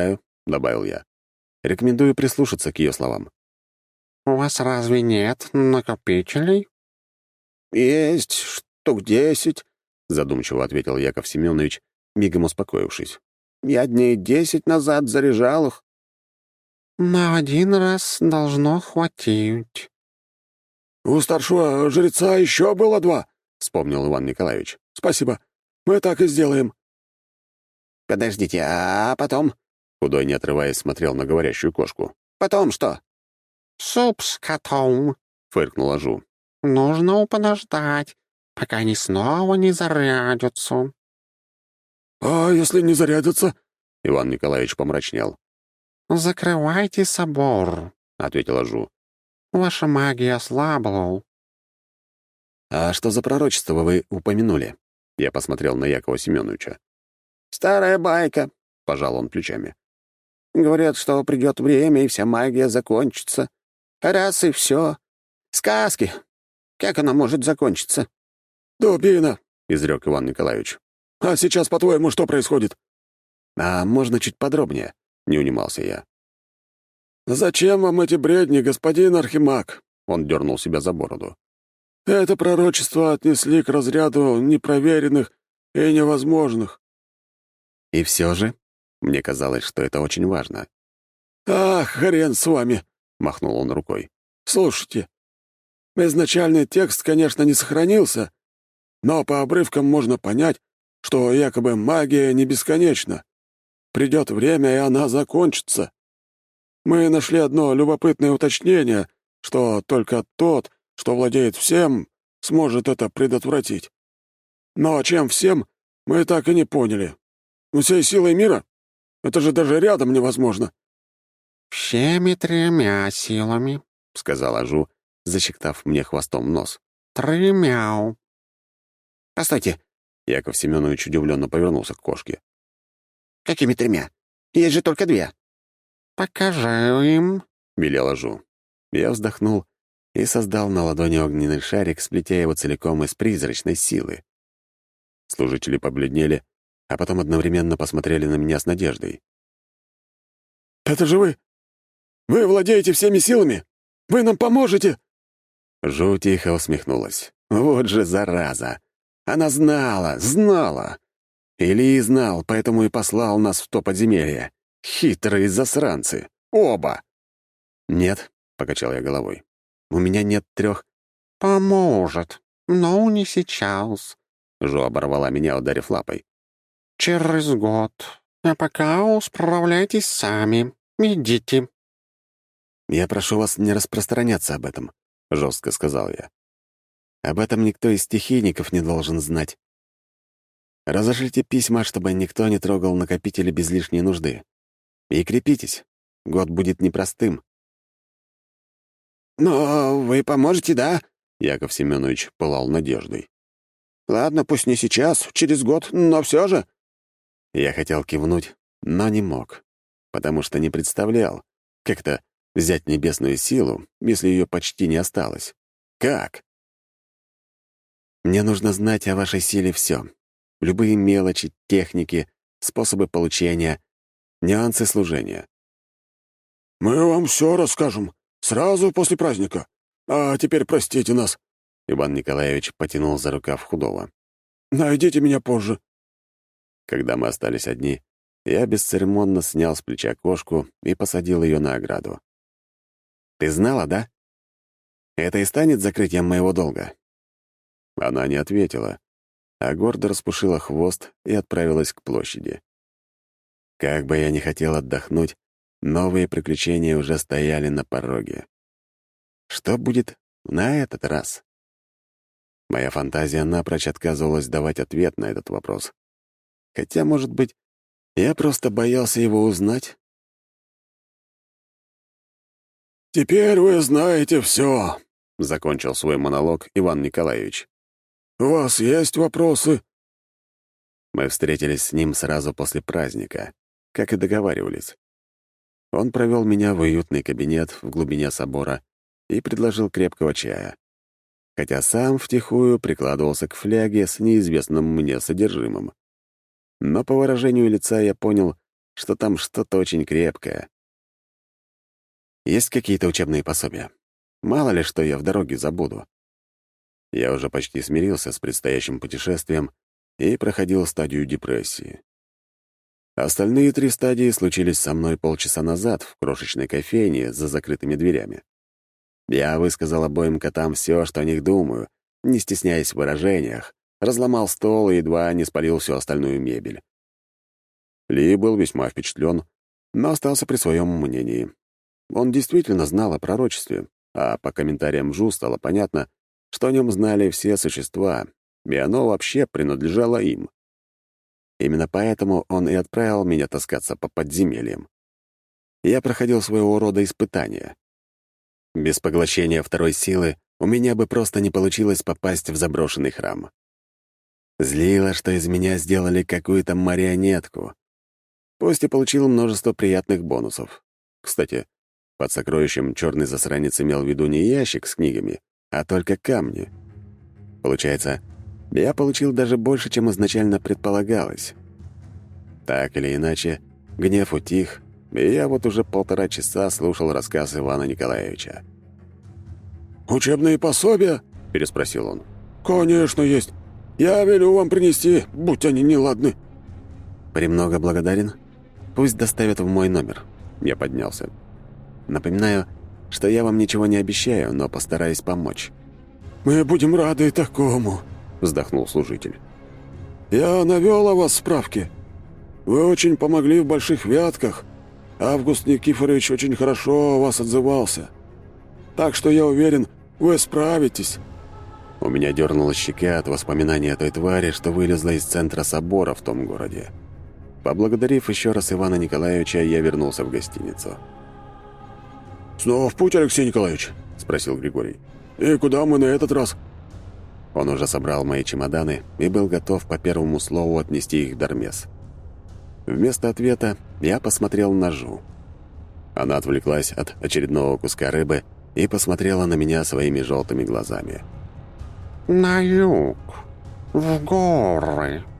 S1: — добавил я. Рекомендую прислушаться к ее словам.
S3: «У вас разве нет накопителей?»
S2: «Есть штук десять»,
S1: — задумчиво ответил Яков Семенович, мигом успокоившись.
S2: «Я дней десять назад заряжал их».
S3: «На один раз должно хватить».
S4: «У старшего жреца еще было два», — вспомнил Иван Николаевич. «Спасибо. Мы так и сделаем».
S2: «Подождите, а потом?»
S1: Худой, не отрываясь, смотрел на говорящую кошку.
S2: «Потом что?»
S3: «Суп с котом.
S1: — фыркнула Жу.
S3: Нужно подождать, пока они снова не зарядятся».
S4: «А если не зарядятся?»
S1: — Иван Николаевич помрачнел.
S3: «Закрывайте собор»,
S1: — ответила Жу.
S3: «Ваша магия слабла».
S1: «А что за пророчество вы упомянули?» Я посмотрел на Якова Семеновича.
S2: «Старая байка», — пожал он плечами. «Говорят, что придет время, и вся магия закончится. Раз и все. Сказки. Как она может закончиться?»
S4: «Дубина»,
S1: — изрек Иван Николаевич.
S4: «А сейчас, по-твоему, что происходит?»
S1: «А можно чуть подробнее?» — не унимался я.
S4: «Зачем вам эти бредни, господин Архимаг?»
S1: Он дернул себя за бороду.
S4: «Это пророчество отнесли к разряду непроверенных и невозможных».
S1: И все же, мне казалось, что это очень важно.
S4: «Ах, хрен с вами!» — махнул он рукой. «Слушайте, изначальный текст, конечно, не сохранился, но по обрывкам можно понять, что якобы магия не бесконечна. Придет время, и она закончится. Мы нашли одно любопытное уточнение, что только тот, что владеет всем, сможет это предотвратить. Но чем всем, мы так и не поняли. Всей силой мира? Это же даже рядом невозможно».
S3: «Всеми тремя силами»,
S1: — сказала Жу, защектав мне хвостом нос.
S3: «Тремя».
S2: «Постойте»,
S1: — Яков Семенович удивленно повернулся к кошке.
S2: «какими тремя? Есть же только две».
S3: «Покажи им»,
S1: — велела Жу. Я вздохнул и создал на ладони огненный шарик, сплетя его целиком из призрачной силы. Служители побледнели, а потом одновременно посмотрели на меня с надеждой.
S4: «Это же вы! Вы владеете всеми силами! Вы нам поможете!»
S1: Жу тихо усмехнулась. «Вот же зараза! Она знала, знала! Или знал, поэтому и послал нас в то подземелье. Хитрые засранцы! Оба!» «Нет», — покачал я головой, — «у меня нет трех».
S3: «Поможет, но не сейчас», —
S1: Жу оборвала меня, ударив лапой.
S3: «Через год. А пока справляйтесь сами. Идите».
S1: «Я прошу вас не распространяться об этом», — жестко сказал я. «Об этом никто из стихийников не должен знать. Разошлите письма, чтобы никто не трогал накопители без лишней нужды. И крепитесь. Год будет непростым».
S2: «Но вы поможете, да?»
S1: — Яков Семенович пылал надеждой.
S2: «Ладно, пусть не сейчас, через год, но все же».
S1: Я хотел кивнуть, но не мог, потому что не представлял, как это взять небесную силу, если ее почти не осталось. Как? Мне нужно знать о вашей силе все. Любые мелочи, техники, способы получения, нюансы служения.
S4: «Мы вам все расскажем, сразу после праздника. А теперь простите нас».
S1: Иван Николаевич потянул за рукав Худого.
S4: «Найдите меня позже».
S1: Когда мы остались одни, я бесцеремонно снял с плеча кошку и посадил ее на ограду. «Ты знала, да? Это и станет закрытием моего долга?» Она не ответила, а гордо распушила хвост и отправилась к площади. Как бы я ни хотел отдохнуть, новые приключения уже стояли на пороге. Что будет на этот раз? Моя фантазия напрочь отказывалась давать ответ на этот вопрос. Хотя, может быть, я просто боялся его узнать?
S4: «Теперь вы знаете все»,
S1: — закончил свой монолог Иван Николаевич.
S4: «У вас есть вопросы?»
S1: Мы встретились с ним сразу после праздника, как и договаривались. Он провел меня в уютный кабинет в глубине собора и предложил крепкого чая, хотя сам втихую прикладывался к фляге с неизвестным мне содержимым. Но по выражению лица я понял, что там что-то очень крепкое. Есть какие-то учебные пособия? Мало ли, что я в дороге забуду. Я уже почти смирился с предстоящим путешествием и проходил стадию депрессии. Остальные три стадии случились со мной полчаса назад в крошечной кофейне за закрытыми дверями. Я высказал обоим котам все, что о них думаю, не стесняясь в выражениях, разломал стол и едва не спалил всю остальную мебель. Ли был весьма впечатлен, но остался при своем мнении. Он действительно знал о пророчестве, а по комментариям Жу стало понятно, что о нем знали все существа, и оно вообще принадлежало им. Именно поэтому он и отправил меня таскаться по подземельям. Я проходил своего рода испытания. Без поглощения второй силы у меня бы просто не получилось попасть в заброшенный храм. Злило, что из меня сделали какую-то марионетку. Пусть и получил множество приятных бонусов. Кстати, под сокровищем черный засранец имел в виду не ящик с книгами, а только камни. Получается, я получил даже больше, чем изначально предполагалось. Так или иначе, гнев утих, и я вот уже полтора часа слушал рассказ Ивана Николаевича.
S4: «Учебные пособия?» — переспросил он. «Конечно есть. Я велю вам принести, будь они неладны».
S1: «Премного благодарен. Пусть доставят в мой номер». Я поднялся. «Напоминаю, что я вам ничего не обещаю, но постараюсь помочь».
S4: «Мы будем рады такому», — вздохнул служитель. «Я навел о вас справки. Вы очень помогли в Больших Вятках. Август Никифорович очень хорошо о вас отзывался. Так что я уверен, вы справитесь».
S1: У меня дернулась щека от воспоминания о той твари, что вылезла из центра собора в том городе. Поблагодарив еще раз Ивана Николаевича, я вернулся в гостиницу.
S4: «Снова в путь, Алексей Николаевич?» — спросил Григорий. «И куда мы на этот раз?»
S1: Он уже собрал мои чемоданы и был готов по первому слову отнести их в Дармес. Вместо ответа я посмотрел на Жу. Она отвлеклась от очередного куска рыбы и посмотрела на меня своими желтыми глазами.
S3: «На юг, в горы»,